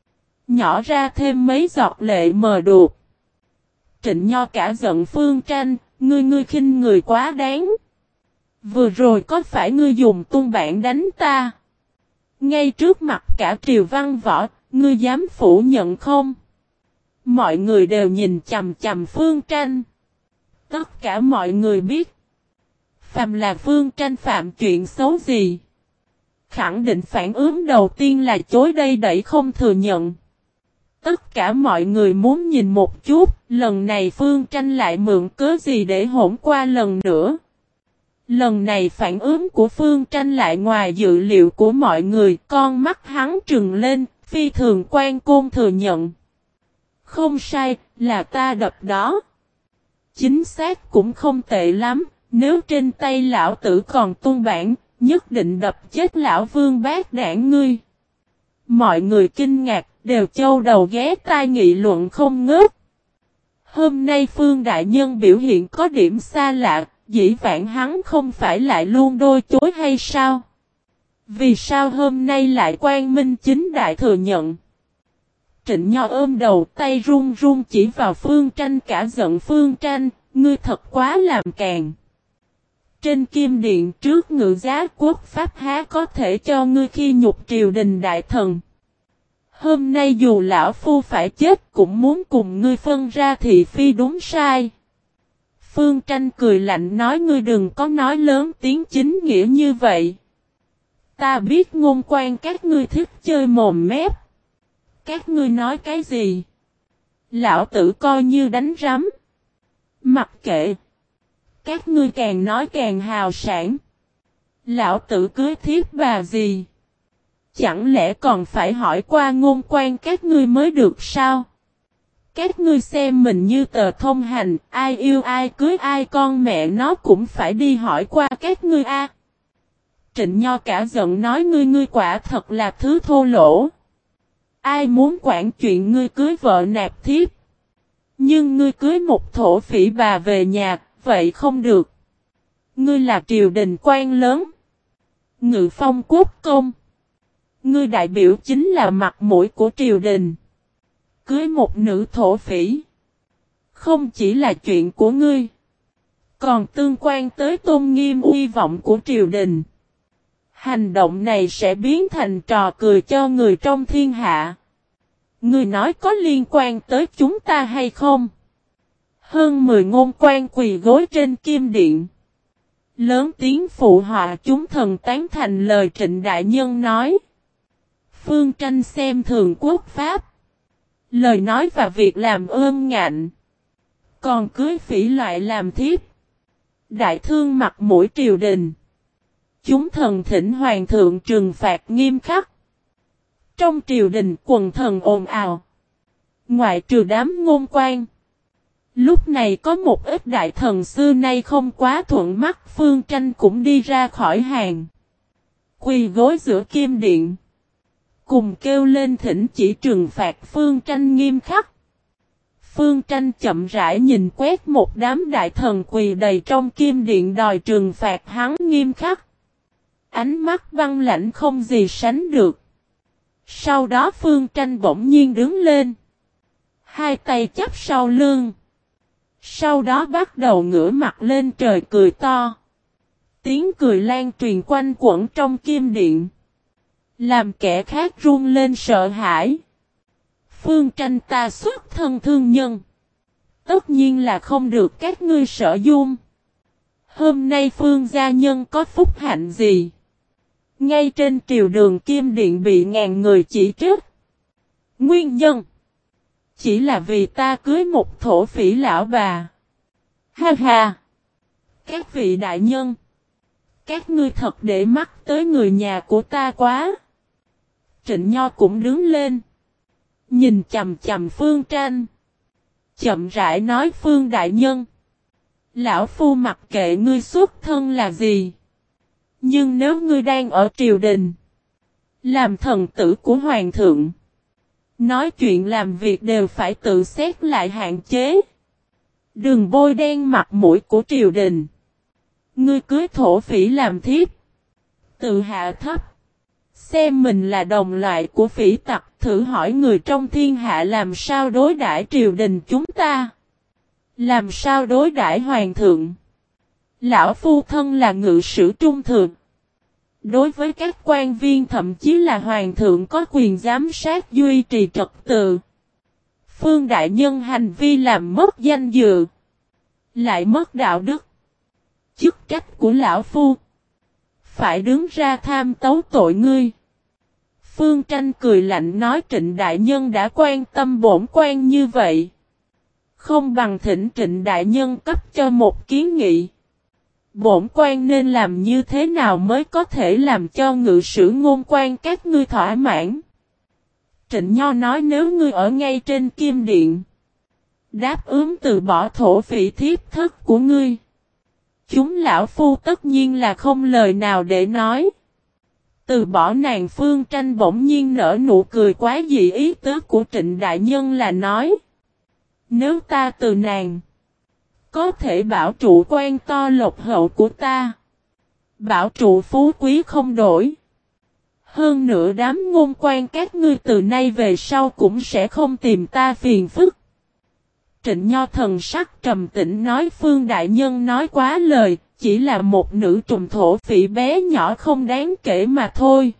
A: Nhỏ ra thêm mấy giọt lệ mờ đột. Trịnh Nho cả giận Phương Tranh, ngươi khinh người quá đáng. Vừa rồi có phải ngươi dùng tung bản đánh ta? Ngay trước mặt cả triều văn võ, ngươi dám phủ nhận không? Mọi người đều nhìn chằm chằm Phương Tranh. Tất cả mọi người biết. Phàm là Phương Tranh phạm chuyện xấu gì? Khẳng định phản ứng đầu tiên là chối đây đẩy không thừa nhận. Tất cả mọi người muốn nhìn một chút, lần này Phương Tranh lại mượn cớ gì để hỗn qua lần nữa. Lần này phản ứng của Phương Tranh lại ngoài dự liệu của mọi người, con mắt hắn trừng lên, phi thường quan côn thừa nhận. Không sai, là ta đập đó. Chính xác cũng không tệ lắm, nếu trên tay lão tử còn tung bản, nhất định đập chết lão Vương bát đảng ngươi. Mọi người kinh ngạc, đều châu đầu ghé tai nghị luận không ngớt. Hôm nay Phương đại nhân biểu hiện có điểm xa lạ, dĩ vãng hắn không phải lại luôn đôi chối hay sao? Vì sao hôm nay lại quang minh chính đại thừa nhận? Trịnh Nho ôm đầu tay run run chỉ vào Phương Tranh cả giận Phương Tranh, ngươi thật quá làm càn. Trên kim điện trước ngự giá quốc pháp há có thể cho ngươi khi nhục triều đình đại thần. Hôm nay dù lão phu phải chết cũng muốn cùng ngươi phân ra thị phi đúng sai. Phương Tranh cười lạnh nói ngươi đừng có nói lớn tiếng chính nghĩa như vậy. Ta biết ngôn quan các ngươi thích chơi mồm mép. Các ngươi nói cái gì? Lão tử coi như đánh rắm. Mặc kệ. Các ngươi càng nói càng hào sản. Lão tử cưới thiếp bà gì? Chẳng lẽ còn phải hỏi qua ngôn quan các ngươi mới được sao? Các ngươi xem mình như tờ thông hành, ai yêu ai cưới ai con mẹ nó cũng phải đi hỏi qua các ngươi a. Trịnh Nho cả giận nói ngươi quả thật là thứ thô lỗ. Ai muốn quản chuyện ngươi cưới vợ nạp thiếp? Nhưng ngươi cưới một thổ phỉ bà về nhà, vậy không được. Ngươi là triều đình quan lớn. Ngự phong quốc công. Ngươi đại biểu chính là mặt mũi của triều đình. Cưới một nữ thổ phỉ. Không chỉ là chuyện của ngươi. Còn tương quan tới tôn nghiêm uy vọng của triều đình. Hành động này sẽ biến thành trò cười cho người trong thiên hạ. Ngươi nói có liên quan tới chúng ta hay không? Hơn 10 ngôn quan quỳ gối trên kim điện. Lớn tiếng phụ họa chúng thần tán thành lời Trịnh Đại Nhân nói. Phương Tranh xem thường quốc pháp. Lời nói và việc làm ương ngạnh. Còn cưới phỉ loại làm thiếp. Đại thương mặt mũi triều đình. Chúng thần thỉnh hoàng thượng trừng phạt nghiêm khắc. Trong triều đình quần thần ồn ào. Ngoại trừ đám ngôn quan. Lúc này có một ít đại thần xưa nay không quá thuận mắt, Phương Tranh cũng đi ra khỏi hàng. Quỳ gối giữa kim điện. Cùng kêu lên thỉnh chỉ trừng phạt Phương Tranh nghiêm khắc. Phương Tranh chậm rãi nhìn quét một đám đại thần quỳ đầy trong kim điện đòi trừng phạt hắn nghiêm khắc. Ánh mắt băng lãnh không gì sánh được. Sau đó Phương Tranh bỗng nhiên đứng lên. Hai tay chắp sau lưng. Sau đó bắt đầu ngửa mặt lên trời cười to. Tiếng cười lan truyền quanh quẩn trong kim điện. Làm kẻ khác run lên sợ hãi. Phương Tranh ta xuất thân thương nhân. Tất nhiên là không được các ngươi sợ dung. Hôm nay Phương gia nhân có phúc hạnh gì? Ngay trên triều đường kim điện bị ngàn người chỉ trích. Nguyên nhân. Chỉ là vì ta cưới một thổ phỉ lão bà. Ha ha. Các vị đại nhân. Các ngươi thật để mắt tới người nhà của ta quá. Trịnh Nho cũng đứng lên. Nhìn chầm chầm Phương Tranh. Chậm rãi nói Phương đại nhân. Lão phu mặc kệ ngươi xuất thân là gì. Nhưng nếu ngươi đang ở triều đình. Làm thần tử của hoàng thượng. Nói chuyện làm việc đều phải tự xét lại hạn chế. Đừng bôi đen mặt mũi của triều đình. Ngươi cưới thổ phỉ làm thiếp. Tự hạ thấp. Xem mình là đồng loại của phỉ tặc. Thử hỏi người trong thiên hạ làm sao đối đãi triều đình chúng ta. Làm sao đối đãi hoàng thượng. Lão phu thân là ngự sử trung thượng. Đối với các quan viên thậm chí là hoàng thượng có quyền giám sát duy trì trật tự. Phương đại nhân hành vi làm mất danh dự. Lại mất đạo đức. Chức trách của lão phu. Phải đứng ra tham tấu tội ngươi. Phương Tranh cười lạnh nói Trịnh đại nhân đã quan tâm bổn quan như vậy. Không bằng thỉnh Trịnh đại nhân cấp cho một kiến nghị. Bổn quan nên làm như thế nào mới có thể làm cho ngự sử ngôn quan các ngươi thỏa mãn? Trịnh Nho nói nếu ngươi ở ngay trên kim điện. Đáp ứng từ bỏ thổ phỉ thiếp thất của ngươi. Chúng lão phu tất nhiên là không lời nào để nói. Từ bỏ nàng Phương Tranh bỗng nhiên nở nụ cười quá dị ý tứ của Trịnh đại nhân là nói. Nếu ta từ nàng. Có thể bảo trụ quan to lộc hậu của ta. Bảo trụ phú quý không đổi. Hơn nữa đám ngôn quan các ngươi từ nay về sau cũng sẽ không tìm ta phiền phức. Trịnh Nho thần sắc trầm tĩnh nói Phương đại nhân nói quá lời. Chỉ là một nữ trùng thổ phỉ bé nhỏ không đáng kể mà thôi.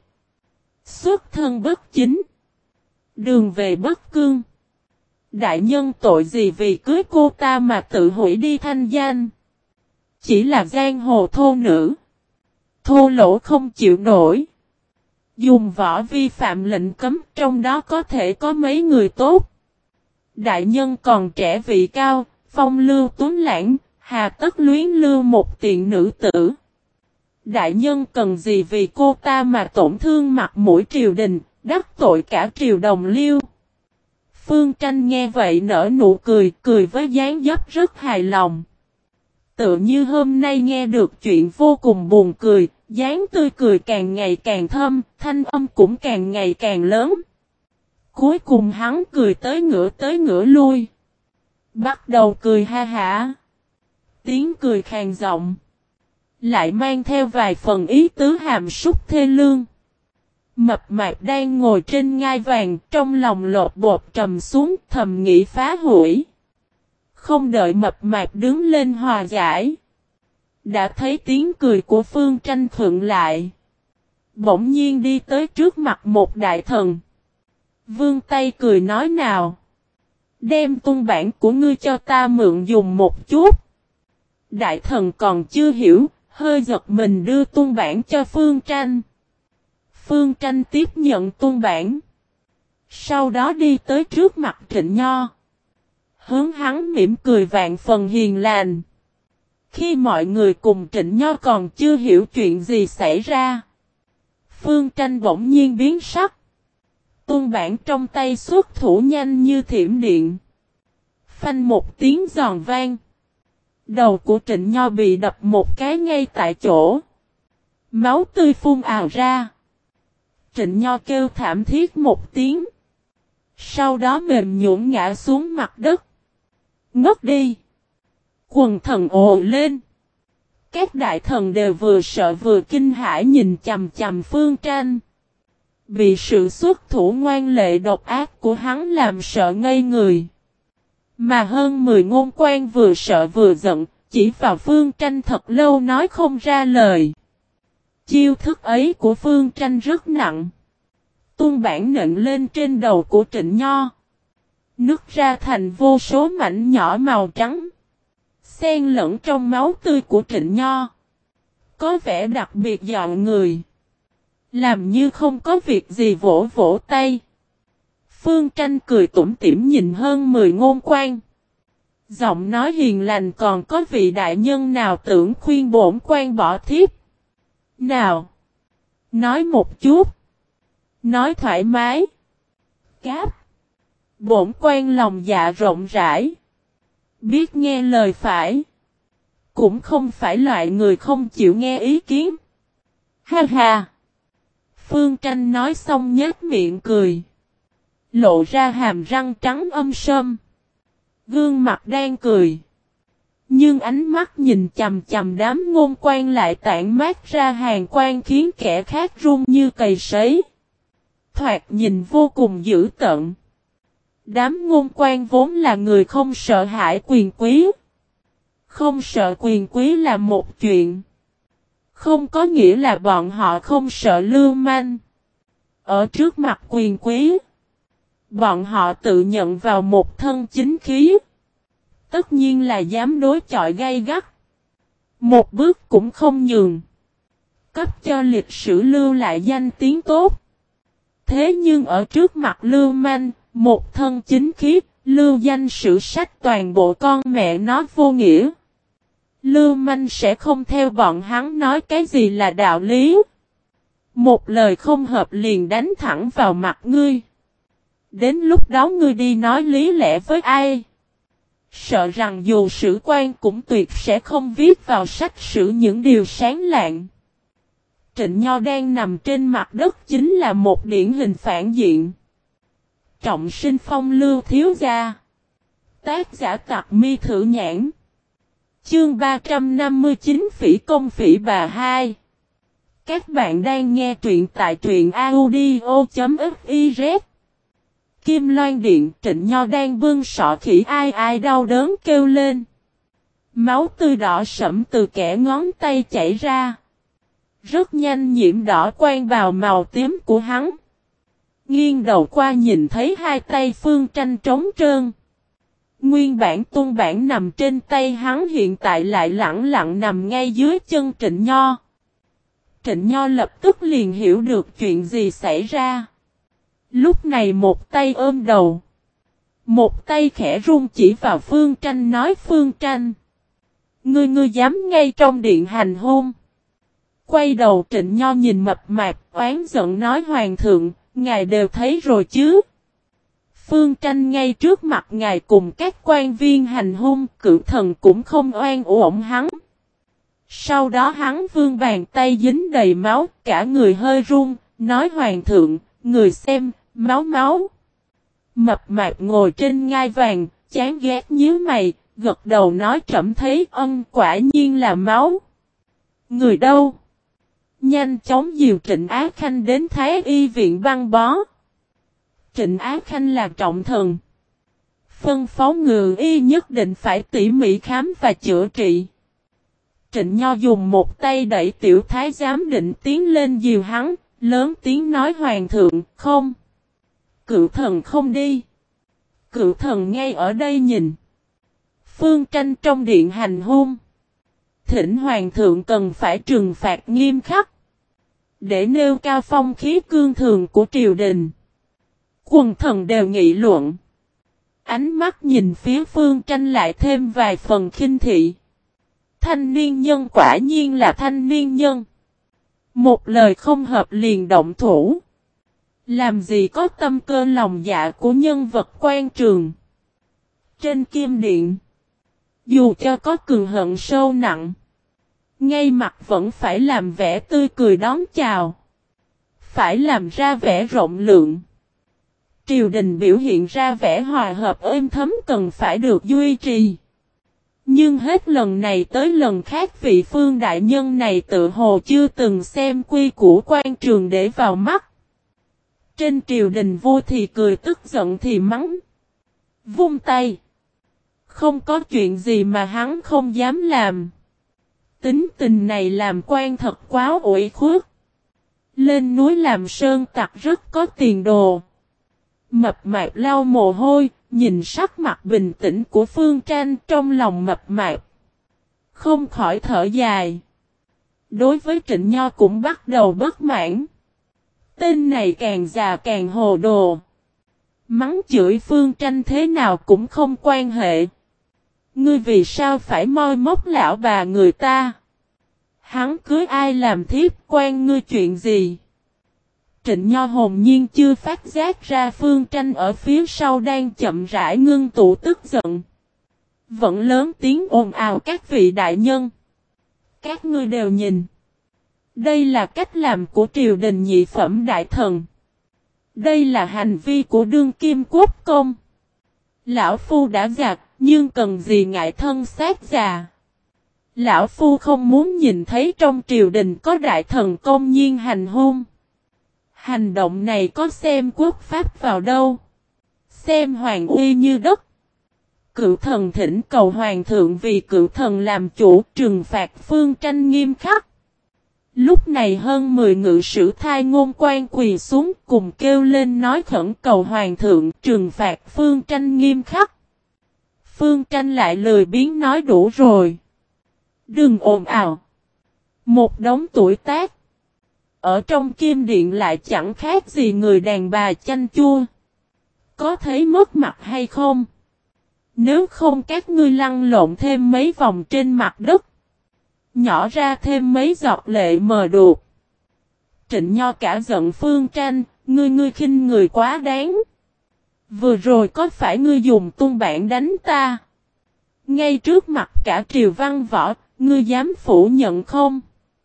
A: Xuất thân bất chính. Đường về bất cương. Đại nhân tội gì vì cưới cô ta mà tự hủy đi thanh danh. Chỉ là giang hồ thô nữ. Thô lỗ không chịu nổi. Dùng võ vi phạm lệnh cấm trong đó có thể có mấy người tốt. Đại nhân còn trẻ vị cao, phong lưu tuấn lãng, hà tất luyến lưu một tiện nữ tử. Đại nhân cần gì vì cô ta mà tổn thương mặt mũi triều đình, đắc tội cả triều đồng liêu. Phương Tranh nghe vậy nở nụ cười, cười với dáng dấp rất hài lòng. Tựa như hôm nay nghe được chuyện vô cùng buồn cười, dáng tươi cười càng ngày càng thâm, thanh âm cũng càng ngày càng lớn. Cuối cùng hắn cười tới ngửa lui. Bắt đầu cười ha hả. Tiếng cười khàn giọng. Lại mang theo vài phần ý tứ hàm súc thê lương. Mập mạp đang ngồi trên ngai vàng, trong lòng lột bột trầm xuống, thầm nghĩ phá hủy. Không đợi mập mạp đứng lên hòa giải. Đã thấy tiếng cười của Phương Tranh khựng lại. Bỗng nhiên đi tới trước mặt một đại thần. Vươn tay cười nói nào. Đem tung bản của ngươi cho ta mượn dùng một chút. Đại thần còn chưa hiểu, hơi giật mình đưa tung bản cho Phương Tranh. Phương Tranh tiếp nhận tung bản. Sau đó đi tới trước mặt Trịnh Nho. Hướng hắn mỉm cười vạn phần hiền lành. Khi mọi người cùng Trịnh Nho còn chưa hiểu chuyện gì xảy ra. Phương Tranh bỗng nhiên biến sắc. Tung bản trong tay xuất thủ nhanh như thiểm điện. Phanh một tiếng giòn vang. Đầu của Trịnh Nho bị đập một cái ngay tại chỗ. Máu tươi phun ào ra. Trịnh Nho kêu thảm thiết một tiếng. Sau đó mềm nhũn ngã xuống mặt đất. Ngất đi. Quần thần ồ lên. Các đại thần đều vừa sợ vừa kinh hãi nhìn chằm chằm Phương Tranh. Bị sự xuất thủ ngoan lệ độc ác của hắn làm sợ ngây người. Mà hơn 10 ngôn quan vừa sợ vừa giận, chỉ vào Phương Tranh thật lâu nói không ra lời. Chiêu thức ấy của Phương Tranh rất nặng. Tung bản nện lên trên đầu của Trịnh Nho. Nứt ra thành vô số mảnh nhỏ màu trắng. Xen lẫn trong máu tươi của Trịnh Nho. Có vẻ đặc biệt dọn người. Làm như không có việc gì vỗ vỗ tay. Phương Tranh cười tủm tỉm nhìn hơn 10 ngôn quan. Giọng nói hiền lành còn có vị đại nhân nào tưởng khuyên bổn quan bỏ thiếp. Nào. Nói một chút. Nói thoải mái. Cáp. Bổn quan lòng dạ rộng rãi. Biết nghe lời phải. Cũng không phải loại người không chịu nghe ý kiến. Ha ha. Phương Tranh nói xong nhếch miệng cười. Lộ ra hàm răng trắng âm sâm. Gương mặt đang cười. Nhưng ánh mắt nhìn chằm chằm đám ngôn quan lại tản mát ra hàn quan khiến kẻ khác run như cầy sấy. Thoạt nhìn vô cùng dữ tợn. Đám ngôn quan vốn là người không sợ hãi quyền quý. Không sợ quyền quý là một chuyện. Không có nghĩa là bọn họ không sợ lưu manh. Ở trước mặt quyền quý, bọn họ tự nhận vào một thân chính khí. Tất nhiên là dám đối chọi gay gắt. Một bước cũng không nhường. Cấp cho lịch sử lưu lại danh tiếng tốt. Thế nhưng ở trước mặt lưu manh, một thân chính khí, lưu danh sử sách toàn bộ con mẹ nó vô nghĩa. Lưu manh sẽ không theo bọn hắn nói cái gì là đạo lý. Một lời không hợp liền đánh thẳng vào mặt ngươi. Đến lúc đó ngươi đi nói lý lẽ với ai? Sợ rằng dù sử quan cũng tuyệt sẽ không viết vào sách sử những điều sáng lạng. Trịnh Nho đang nằm trên mặt đất chính là một điển hình phản diện. Trọng sinh phong lưu thiếu gia. Tác giả Tặc Mi Thử Nhãn. Chương 359 Phỉ Công Phỉ Bà 2. Các bạn đang nghe truyện tại truyện audio.fiz. Kim Loan Điện. Trịnh Nho đang bưng sọ khỉ ai ai đau đớn kêu lên. Máu tươi đỏ sẫm từ kẻ ngón tay chảy ra. Rất nhanh nhiễm đỏ quan vào màu tím của hắn. Nghiêng đầu qua nhìn thấy hai tay Phương Tranh trống trơn. Nguyên bản tung bản nằm trên tay hắn hiện tại lại lẳng lặng nằm ngay dưới chân Trịnh Nho. Trịnh Nho lập tức liền hiểu được chuyện gì xảy ra. Lúc này một tay ôm đầu. Một tay khẽ run chỉ vào Phương Tranh nói Phương Tranh. Ngươi dám ngay trong điện hành hôn. Quay đầu Trịnh Nho nhìn mập mạp, oán giận nói hoàng thượng, ngài đều thấy rồi chứ. Phương Tranh ngay trước mặt ngài cùng các quan viên hành hung, cửu thần cũng không oan uổng hắn. Sau đó hắn vươn bàn tay dính đầy máu, cả người hơi run, nói hoàng thượng, người xem, máu máu. Mập mạp ngồi trên ngai vàng, chán ghét nhíu mày, gật đầu nói trẫm thấy quả nhiên là máu. Người đâu? Nhanh chóng dìu Trịnh Á Khanh đến Thái Y viện băng bó. Trịnh Á Khanh là trọng thần. Phân phó ngự y nhất định phải tỉ mỉ khám và chữa trị. Trịnh Nho dùng một tay đẩy tiểu thái giám định tiến lên dìu hắn, lớn tiếng nói hoàng thượng, không. Cựu thần không đi. Cựu thần ngay ở đây nhìn. Phương Tranh trong điện hành hung. Thỉnh hoàng thượng cần phải trừng phạt nghiêm khắc. Để nêu cao phong khí cương thường của triều đình. Quần thần đều nghị luận. Ánh mắt nhìn phía Phương Tranh lại thêm vài phần khinh thị. Thanh niên nhân quả nhiên là thanh niên nhân. Một lời không hợp liền động thủ. Làm gì có tâm cơ lòng dạ của nhân vật quan trường. Trên kim điện. Dù cho có cường hận sâu nặng. Ngay mặt vẫn phải làm vẻ tươi cười đón chào. Phải làm ra vẻ rộng lượng. Triều đình biểu hiện ra vẻ hòa hợp êm thấm cần phải được duy trì. Nhưng hết lần này tới lần khác vị Phương đại nhân này tự hồ chưa từng xem quy củ quan trường để vào mắt. Trên triều đình vua thì cười tức giận thì mắng. Vung tay. Không có chuyện gì mà hắn không dám làm. Tính tình này làm quan thật quá uỷ khuất. Lên núi làm sơn tặc rất có tiền đồ. Mập mạp lau mồ hôi, nhìn sắc mặt bình tĩnh của Phương Tranh trong lòng mập mạp. Không khỏi thở dài. Đối với Trịnh Nho cũng bắt đầu bất mãn. Tên này càng già càng hồ đồ. Mắng chửi Phương Tranh thế nào cũng không quan hệ. Ngươi vì sao phải moi móc lão bà người ta? Hắn cưới ai làm thiếp quan ngươi chuyện gì? Trịnh Nho hồn nhiên chưa phát giác ra Phương Tranh ở phía sau đang chậm rãi ngưng tụ tức giận. Vẫn lớn tiếng ồn ào các vị đại nhân. Các ngươi đều nhìn. Đây là cách làm của triều đình nhị phẩm đại thần. Đây là hành vi của đương kim quốc công. Lão Phu đã gạt, nhưng cần gì ngại thân xác già. Lão Phu không muốn nhìn thấy trong triều đình có đại thần công nhiên hành hung. Hành động này có xem quốc pháp vào đâu. Xem hoàng uy như đất. Cựu thần thỉnh cầu hoàng thượng vì cựu thần làm chủ trừng phạt Phương Tranh nghiêm khắc. Lúc này hơn 10 ngự sử thai ngôn quan quỳ xuống cùng kêu lên nói khẩn cầu hoàng thượng trừng phạt Phương Tranh nghiêm khắc. Phương Tranh lại lười biếng nói đủ rồi. Đừng ồn ào. Một đống tuổi tác. Ở trong kim điện lại chẳng khác gì người đàn bà chanh chua. Có thấy mất mặt hay không? Nếu không các ngươi lăn lộn thêm mấy vòng trên mặt đất. Nhỏ ra thêm mấy giọt lệ mờ đuột. Trịnh Nho cả giận Phương Tranh, ngươi khinh người quá đáng. Vừa rồi có phải ngươi dùng tung bản đánh ta? Ngay trước mặt cả triều văn võ, ngươi dám phủ nhận không?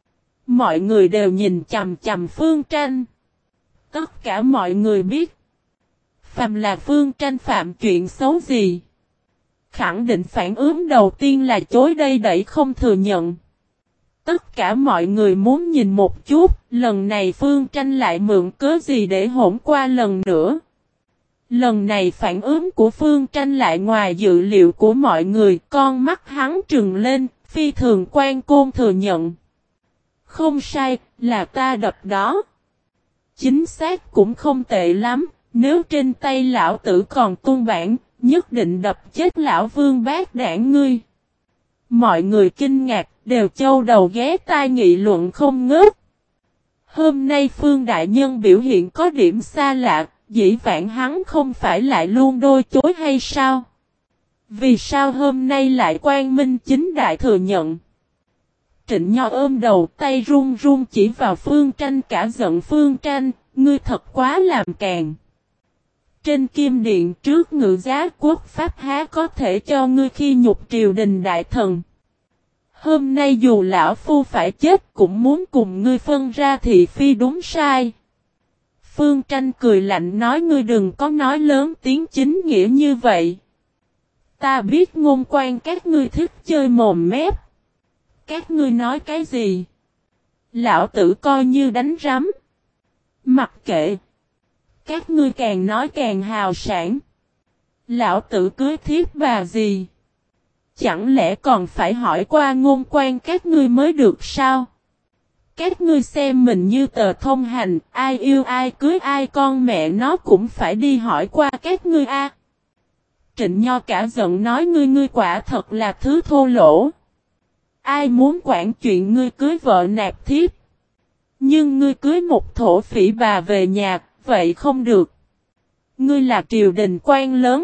A: Mọi người đều nhìn chằm chằm Phương Tranh. Tất cả mọi người biết. Phàm là Phương Tranh phạm chuyện xấu gì? Khẳng định phản ứng đầu tiên là chối đây đẩy không thừa nhận. Tất cả mọi người muốn nhìn một chút, lần này Phương Tranh lại mượn cớ gì để hỗn qua lần nữa. Lần này phản ứng của Phương Tranh lại ngoài dự liệu của mọi người, con mắt hắn trừng lên, phi thường quan côn thừa nhận. Không sai, là ta đập đó. Chính xác cũng không tệ lắm, nếu trên tay lão tử còn tung bản, nhất định đập chết lão vương bát đảng ngươi. Mọi người kinh ngạc, đều châu đầu ghé tai nghị luận không ngớt. Hôm nay Phương Đại Nhân biểu hiện có điểm xa lạ, dĩ vãng hắn không phải lại luôn đôi chối hay sao? Vì sao hôm nay lại quang minh chính đại thừa nhận? Trịnh Nho ôm đầu tay run run chỉ vào Phương Tranh cả giận. Phương Tranh, ngươi thật quá làm càn. Trên kim điện trước ngự giá quốc pháp há có thể cho ngươi khi nhục triều đình đại thần. Hôm nay dù lão phu phải chết cũng muốn cùng ngươi phân ra thị phi đúng sai. Phương Tranh cười lạnh nói ngươi đừng có nói lớn tiếng chính nghĩa như vậy. Ta biết ngôn quan các ngươi thích chơi mồm mép. Các ngươi nói cái gì? Lão tử coi như đánh rắm. Mặc kệ. Các ngươi càng nói càng hào sảng. Lão tử cưới thiếp bà gì? Chẳng lẽ còn phải hỏi qua ngôn quan các ngươi mới được sao? Các ngươi xem mình như tờ thông hành, ai yêu ai cưới ai con mẹ nó cũng phải đi hỏi qua các ngươi a. Trịnh Nho cả giận nói ngươi quả thật là thứ thô lỗ. Ai muốn quản chuyện ngươi cưới vợ nạp thiếp? Nhưng ngươi cưới một thổ phỉ bà về nhà, vậy không được. Ngươi là triều đình quan lớn.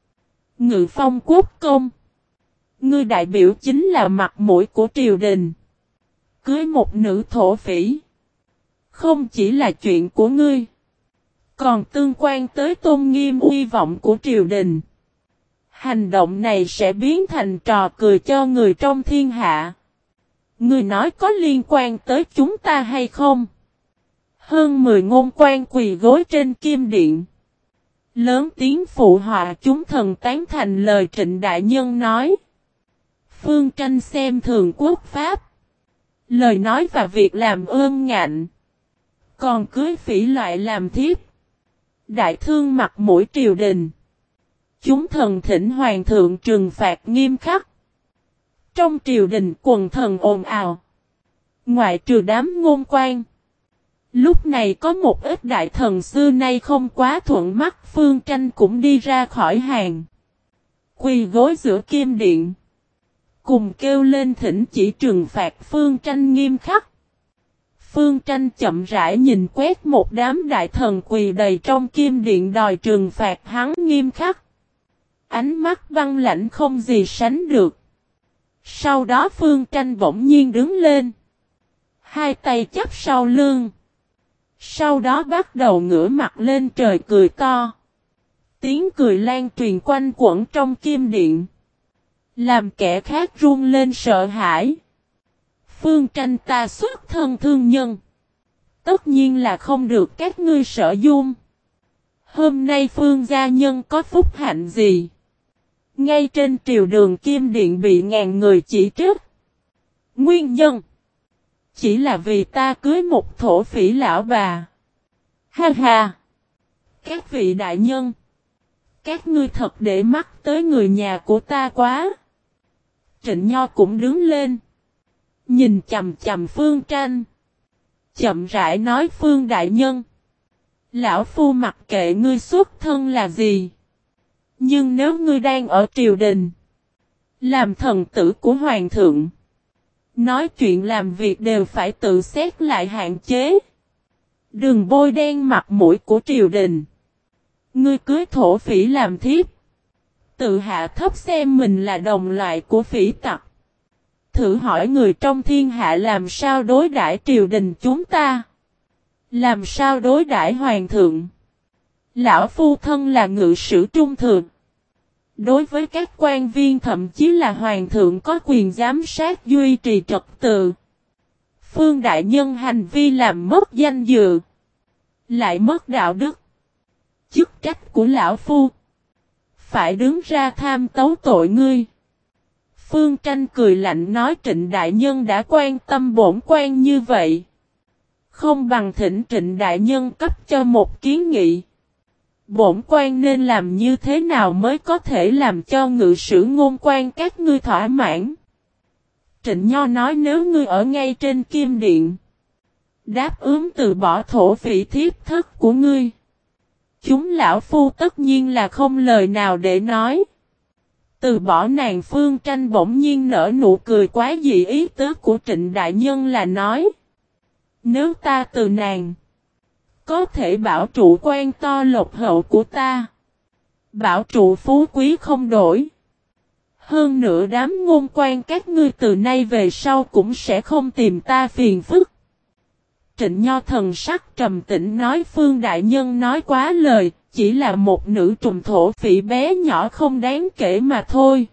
A: Ngự phong quốc công. Ngươi đại biểu chính là mặt mũi của triều đình. Cưới một nữ thổ phỉ. Không chỉ là chuyện của ngươi. Còn tương quan tới tôn nghiêm uy vọng của triều đình. Hành động này sẽ biến thành trò cười cho người trong thiên hạ. Ngươi nói có liên quan tới chúng ta hay không? Hơn 10 ngôn quan quỳ gối trên kim điện. Lớn tiếng phụ họa chúng thần tán thành lời Trịnh Đại Nhân nói. Phương Tranh xem thường quốc pháp. Lời nói và việc làm ương ngạnh. Còn cưới phỉ loại làm thiếp. Đại thương mặt mũi triều đình. Chúng thần thỉnh hoàng thượng trừng phạt nghiêm khắc. Trong triều đình quần thần ồn ào. Ngoại trừ đám ngôn quan. Lúc này có một ít đại thần xưa nay không quá thuận mắt. Phương Tranh cũng đi ra khỏi hàng. Quỳ gối giữa kim điện. Cùng kêu lên thỉnh chỉ trừng phạt Phương Tranh nghiêm khắc. Phương Tranh chậm rãi nhìn quét một đám đại thần quỳ đầy trong kim điện đòi trừng phạt hắn nghiêm khắc. Ánh mắt băng lãnh không gì sánh được. Sau đó Phương Tranh bỗng nhiên đứng lên. Hai tay chắp sau lưng. Sau đó bắt đầu ngửa mặt lên trời cười to. Tiếng cười lan truyền quanh quẩn trong kim điện. Làm kẻ khác run lên sợ hãi. Phương Tranh ta xuất thân thương nhân. Tất nhiên là không được các ngươi sợ dung. Hôm nay Phương gia nhân có phúc hạnh gì? Ngay trên triều đường kim điện bị ngàn người chỉ trích. Nguyên nhân. Chỉ là vì ta cưới một thổ phỉ lão bà. Ha ha. Các vị đại nhân. Các ngươi thật để mắt tới người nhà của ta quá. Trịnh Nho cũng đứng lên. Nhìn chầm chầm Phương Tranh. Chậm rãi nói Phương đại nhân. Lão phu mặc kệ ngươi xuất thân là gì. Nhưng nếu ngươi đang ở triều đình. Làm thần tử của hoàng thượng. Nói chuyện làm việc đều phải tự xét lại hạn chế. Đừng bôi đen mặt mũi của triều đình. Ngươi cưới thổ phỉ làm thiếp. Tự hạ thấp xem mình là đồng loại của phỉ tặc. Thử hỏi người trong thiên hạ làm sao đối đãi triều đình chúng ta. Làm sao đối đãi hoàng thượng. Lão phu thân là ngự sử trung thượng. Đối với các quan viên thậm chí là hoàng thượng có quyền giám sát duy trì trật tự. Phương đại nhân hành vi làm mất danh dự. Lại mất đạo đức. Chức trách của lão phu. Phải đứng ra tham tấu tội ngươi. Phương Tranh cười lạnh nói Trịnh đại nhân đã quan tâm bổn quan như vậy. Không bằng thỉnh Trịnh đại nhân cấp cho một kiến nghị. Bổn quan nên làm như thế nào mới có thể làm cho ngự sử ngôn quan các ngươi thỏa mãn. Trịnh Nho nói nếu ngươi ở ngay trên kim điện. Đáp ứng từ bỏ thổ phỉ thiếp thất của ngươi. Chúng lão phu tất nhiên là không lời nào để nói. Từ bỏ nàng Phương Tranh bỗng nhiên nở nụ cười quá dị ý tứ của Trịnh đại nhân là nói. Nếu ta từ nàng. Có thể bảo trụ quan to lộc hậu của ta. Bảo trụ phú quý không đổi. Hơn nữa đám ngôn quan các ngươi từ nay về sau cũng sẽ không tìm ta phiền phức. Trịnh Nho thần sắc trầm tĩnh nói Phương đại nhân nói quá lời, chỉ là một nữ trùng thổ phỉ bé nhỏ không đáng kể mà thôi.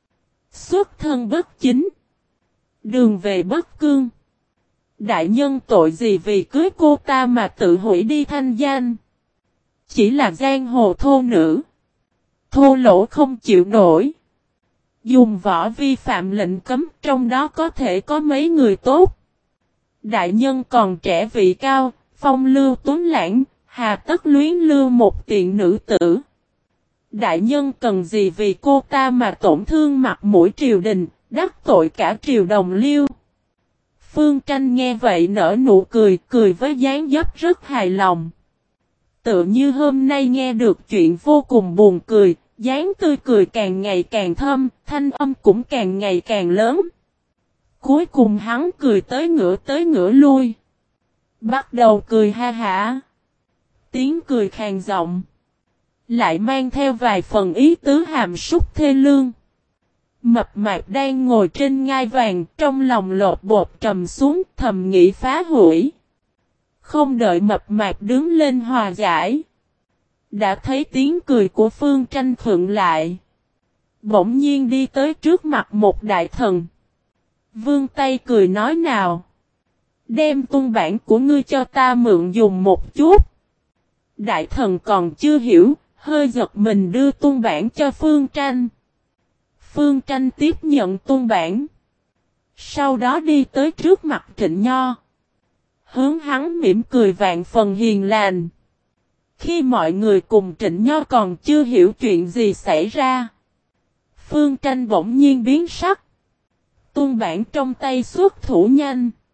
A: Xuất thân bất chính. Đường về bất cương. Đại nhân tội gì vì cưới cô ta mà tự hủy đi thanh danh. Chỉ là giang hồ thô nữ. Thô lỗ không chịu nổi. Dùng võ vi phạm lệnh cấm trong đó có thể có mấy người tốt. Đại nhân còn trẻ vị cao, phong lưu tuấn lãng, hà tất luyến lưu một tiện nữ tử. Đại nhân cần gì vì cô ta mà tổn thương mặt mũi triều đình, đắc tội cả triều đồng liêu. Phương Tranh nghe vậy nở nụ cười, cười với dáng dấp rất hài lòng. Tựa như hôm nay nghe được chuyện vô cùng buồn cười, dáng tươi cười càng ngày càng thâm, thanh âm cũng càng ngày càng lớn. Cuối cùng hắn cười tới ngửa lui. Bắt đầu cười ha hả. Tiếng cười khàn giọng. Lại mang theo vài phần ý tứ hàm súc thê lương. Mập mạp đang ngồi trên ngai vàng, trong lòng lột bột trầm xuống, thầm nghĩ phá hủy. Không đợi mập mạp đứng lên hòa giải. Đã thấy tiếng cười của Phương Tranh khựng lại. Bỗng nhiên đi tới trước mặt một đại thần. Vương tay cười nói nào. Đem tung bản của ngươi cho ta mượn dùng một chút. Đại thần còn chưa hiểu, hơi giật mình đưa tung bản cho Phương Tranh. Phương Tranh tiếp nhận tung bản. Sau đó đi tới trước mặt Trịnh Nho. Hướng hắn mỉm cười vạn phần hiền lành. Khi mọi người cùng Trịnh Nho còn chưa hiểu chuyện gì xảy ra. Phương Tranh bỗng nhiên biến sắc. Tung bản trong tay xuất thủ nhanh.